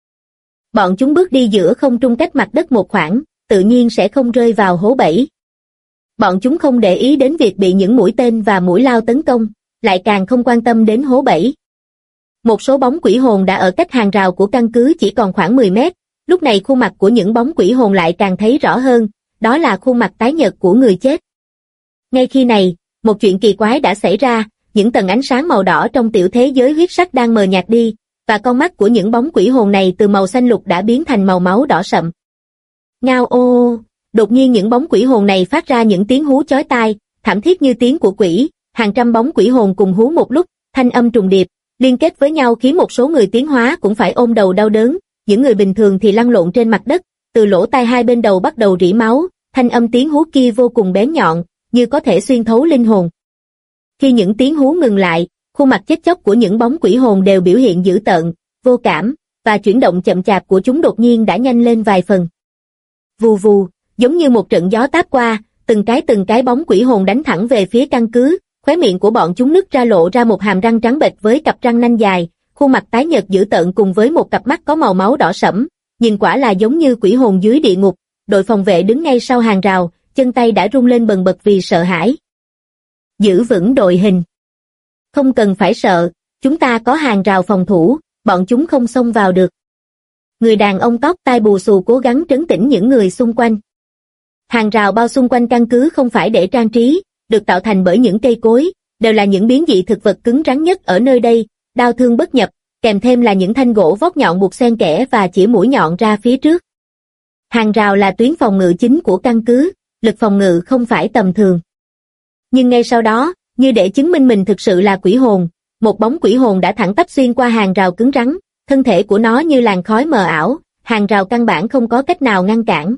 Bọn chúng bước đi giữa không trung cách mặt đất một khoảng, tự nhiên sẽ không rơi vào hố bẫy. Bọn chúng không để ý đến việc bị những mũi tên và mũi lao tấn công, lại càng không quan tâm đến hố bẫy. Một số bóng quỷ hồn đã ở cách hàng rào của căn cứ chỉ còn khoảng 10 mét, lúc này khuôn mặt của những bóng quỷ hồn lại càng thấy rõ hơn, đó là khuôn mặt tái nhợt của người chết. Ngay khi này, một chuyện kỳ quái đã xảy ra, những tầng ánh sáng màu đỏ trong tiểu thế giới huyết sắc đang mờ nhạt đi, và con mắt của những bóng quỷ hồn này từ màu xanh lục đã biến thành màu máu đỏ sậm. Ngao ô, đột nhiên những bóng quỷ hồn này phát ra những tiếng hú chói tai, thảm thiết như tiếng của quỷ, hàng trăm bóng quỷ hồn cùng hú một lúc, thanh âm trùng điệp, liên kết với nhau khiến một số người tiến hóa cũng phải ôm đầu đau đớn, những người bình thường thì lăn lộn trên mặt đất, từ lỗ tai hai bên đầu bắt đầu rỉ máu, thanh âm tiếng hú kia vô cùng bén nhọn, như có thể xuyên thấu linh hồn. Khi những tiếng hú ngừng lại, khuôn mặt chết chóc của những bóng quỷ hồn đều biểu hiện dữ tợn, vô cảm, và chuyển động chậm chạp của chúng đột nhiên đã nhanh lên vài phần. Vù vù, giống như một trận gió táp qua, từng cái bóng quỷ hồn đánh thẳng về phía căn cứ, khóe miệng của bọn chúng nứt ra lộ ra một hàm răng trắng bệch với cặp răng nanh dài, khuôn mặt tái nhợt dữ tợn cùng với một cặp mắt có màu máu đỏ sẫm, nhìn quả là giống như quỷ hồn dưới địa ngục. Đội phòng vệ đứng ngay sau hàng rào, chân tay đã run lên bần bật vì sợ hãi. Giữ vững đội hình. Không cần phải sợ, chúng ta có hàng rào phòng thủ, bọn chúng không xông vào được. Người đàn ông tóc tai bù xù cố gắng trấn tĩnh những người xung quanh. Hàng rào bao xung quanh căn cứ không phải để trang trí, được tạo thành bởi những cây cối, đều là những biến dị thực vật cứng rắn nhất ở nơi đây, đao thương bất nhập, kèm thêm là những thanh gỗ vót nhọn buộc xen kẽ và chĩa mũi nhọn ra phía trước. Hàng rào là tuyến phòng ngự chính của căn cứ, lực phòng ngự không phải tầm thường. Nhưng ngay sau đó, như để chứng minh mình thực sự là quỷ hồn, một bóng quỷ hồn đã thẳng tắp xuyên qua hàng rào cứng rắn, thân thể của nó như làn khói mờ ảo, hàng rào căn bản không có cách nào ngăn cản.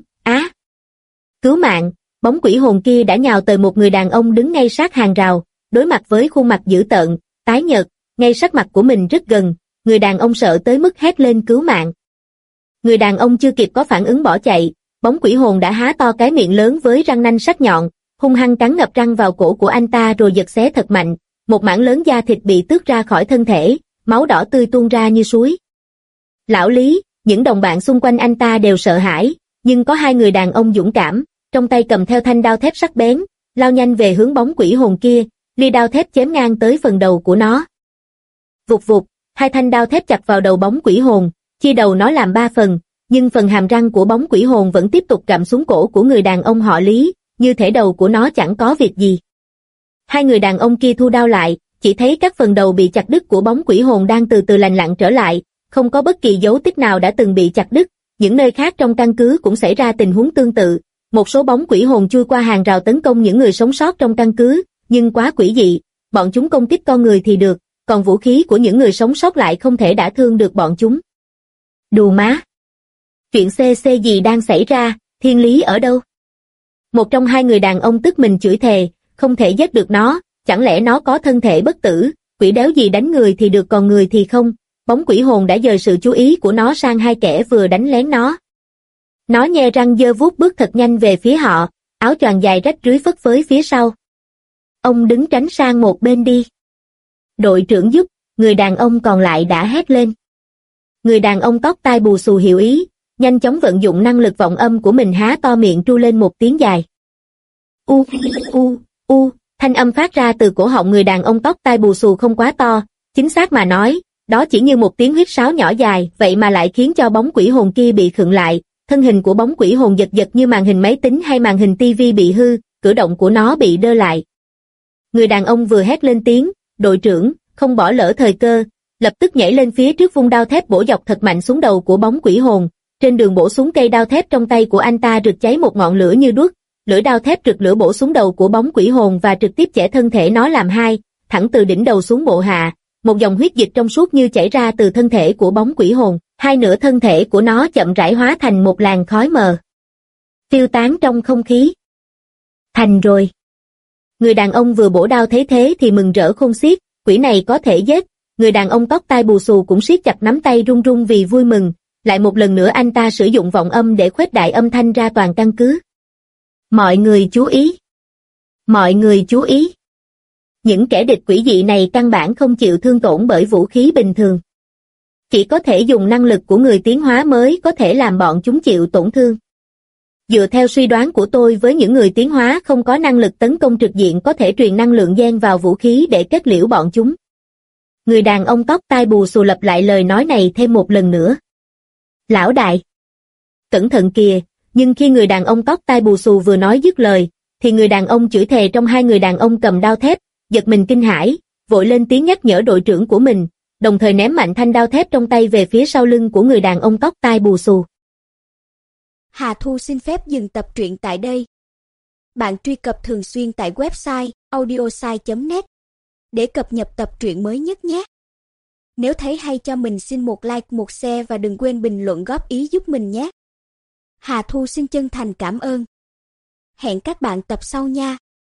Cứu mạng, bóng quỷ hồn kia đã nhào tới một người đàn ông đứng ngay sát hàng rào, đối mặt với khuôn mặt dữ tợn, tái nhợt, ngay sát mặt của mình rất gần, người đàn ông sợ tới mức hét lên cứu mạng. Người đàn ông chưa kịp có phản ứng bỏ chạy, bóng quỷ hồn đã há to cái miệng lớn với răng nanh sắc nhọn, hung hăng cắn ngập răng vào cổ của anh ta rồi giật xé thật mạnh, một mảng lớn da thịt bị tước ra khỏi thân thể, máu đỏ tươi tuôn ra như suối. Lão Lý, những đồng bạn xung quanh anh ta đều sợ hãi, nhưng có hai người đàn ông dũng cảm, trong tay cầm theo thanh đao thép sắc bén, lao nhanh về hướng bóng quỷ hồn kia, ly đao thép chém ngang tới phần đầu của nó. Vụt vụt, hai thanh đao thép chặt vào đầu bóng quỷ hồn, chia đầu nó làm 3 phần, nhưng phần hàm răng của bóng quỷ hồn vẫn tiếp tục gặm xuống cổ của người đàn ông họ Lý, như thể đầu của nó chẳng có việc gì. Hai người đàn ông kia thu đao lại, chỉ thấy các phần đầu bị chặt đứt của bóng quỷ hồn đang từ từ lành lặn trở lại, không có bất kỳ dấu tích nào đã từng bị chặt đứt. Những nơi khác trong căn cứ cũng xảy ra tình huống tương tự, Một số bóng quỷ hồn chui qua hàng rào tấn công những người sống sót trong căn cứ, nhưng quá quỷ dị, bọn chúng công kích con người thì được, còn vũ khí của những người sống sót lại không thể đả thương được bọn chúng. Đù má! Chuyện CC gì đang xảy ra, thiên lý ở đâu? Một trong hai người đàn ông tức mình chửi thề, không thể giết được nó, chẳng lẽ nó có thân thể bất tử, quỷ đéo gì đánh người thì được còn người thì không, bóng quỷ hồn đã dời sự chú ý của nó sang hai kẻ vừa đánh lén nó. Nó nhe răng giơ vuốt bước thật nhanh về phía họ, áo choàng dài rách rưới phất phới phía sau. Ông đứng tránh sang một bên đi. Đội trưởng giúp, người đàn ông còn lại đã hét lên. Người đàn ông tóc tai bù xù hiểu ý, nhanh chóng vận dụng năng lực vọng âm của mình há to miệng tru lên một tiếng dài. Thanh âm phát ra từ cổ họng người đàn ông tóc tai bù xù không quá to, chính xác mà nói, đó chỉ như một tiếng huýt sáo nhỏ dài, vậy mà lại khiến cho bóng quỷ hồn kia bị khựng lại, thân hình của bóng quỷ hồn giật giật như màn hình máy tính hay màn hình tivi bị hư, cử động của nó bị đơ lại. Người đàn ông vừa hét lên tiếng, đội trưởng, không bỏ lỡ thời cơ, lập tức nhảy lên phía trước vung đao thép bổ dọc thật mạnh xuống đầu của bóng quỷ hồn, trên đường bổ xuống cây đao thép trong tay của anh ta rực cháy một ngọn lửa như đuốc, lưỡi đao thép rực lửa bổ xuống đầu của bóng quỷ hồn và trực tiếp chẻ thân thể nó làm hai, thẳng từ đỉnh đầu xuống bộ hạ, một dòng huyết dịch trong suốt như chảy ra từ thân thể của bóng quỷ hồn, hai nửa thân thể của nó chậm rãi hóa thành một làn khói mờ, tiêu tán trong không khí. Thành rồi. Người đàn ông vừa bổ đao thấy thế thì mừng rỡ khôn xiết, quỷ này có thể giết. Người đàn ông tóc tai bù xù cũng siết chặt nắm tay run run vì vui mừng, lại một lần nữa anh ta sử dụng vọng âm để khuếch đại âm thanh ra toàn căn cứ. Mọi người chú ý! Mọi người chú ý! Những kẻ địch quỷ dị này căn bản không chịu thương tổn bởi vũ khí bình thường. Chỉ có thể dùng năng lực của người tiến hóa mới có thể làm bọn chúng chịu tổn thương. Dựa theo suy đoán của tôi với những người tiến hóa không có năng lực tấn công trực diện có thể truyền năng lượng gen vào vũ khí để kết liễu bọn chúng. Người đàn ông tóc tai bù xù lặp lại lời nói này thêm một lần nữa. Lão đại! Cẩn thận kìa! Nhưng khi người đàn ông tóc tai bù xù vừa nói dứt lời, thì người đàn ông chửi thề trong hai người đàn ông cầm đao thép, giật mình kinh hãi, vội lên tiếng nhắc nhở đội trưởng của mình, đồng thời ném mạnh thanh đao thép trong tay về phía sau lưng của người đàn ông tóc tai bù xù. Hà Thu xin phép dừng tập truyện tại đây. Bạn truy cập thường xuyên tại website audiosai.net để cập nhật tập truyện mới nhất nhé. Nếu thấy hay cho mình xin một like, một share và đừng quên bình luận góp ý giúp mình nhé. Hà Thu xin chân thành cảm ơn. Hẹn các bạn tập sau nha.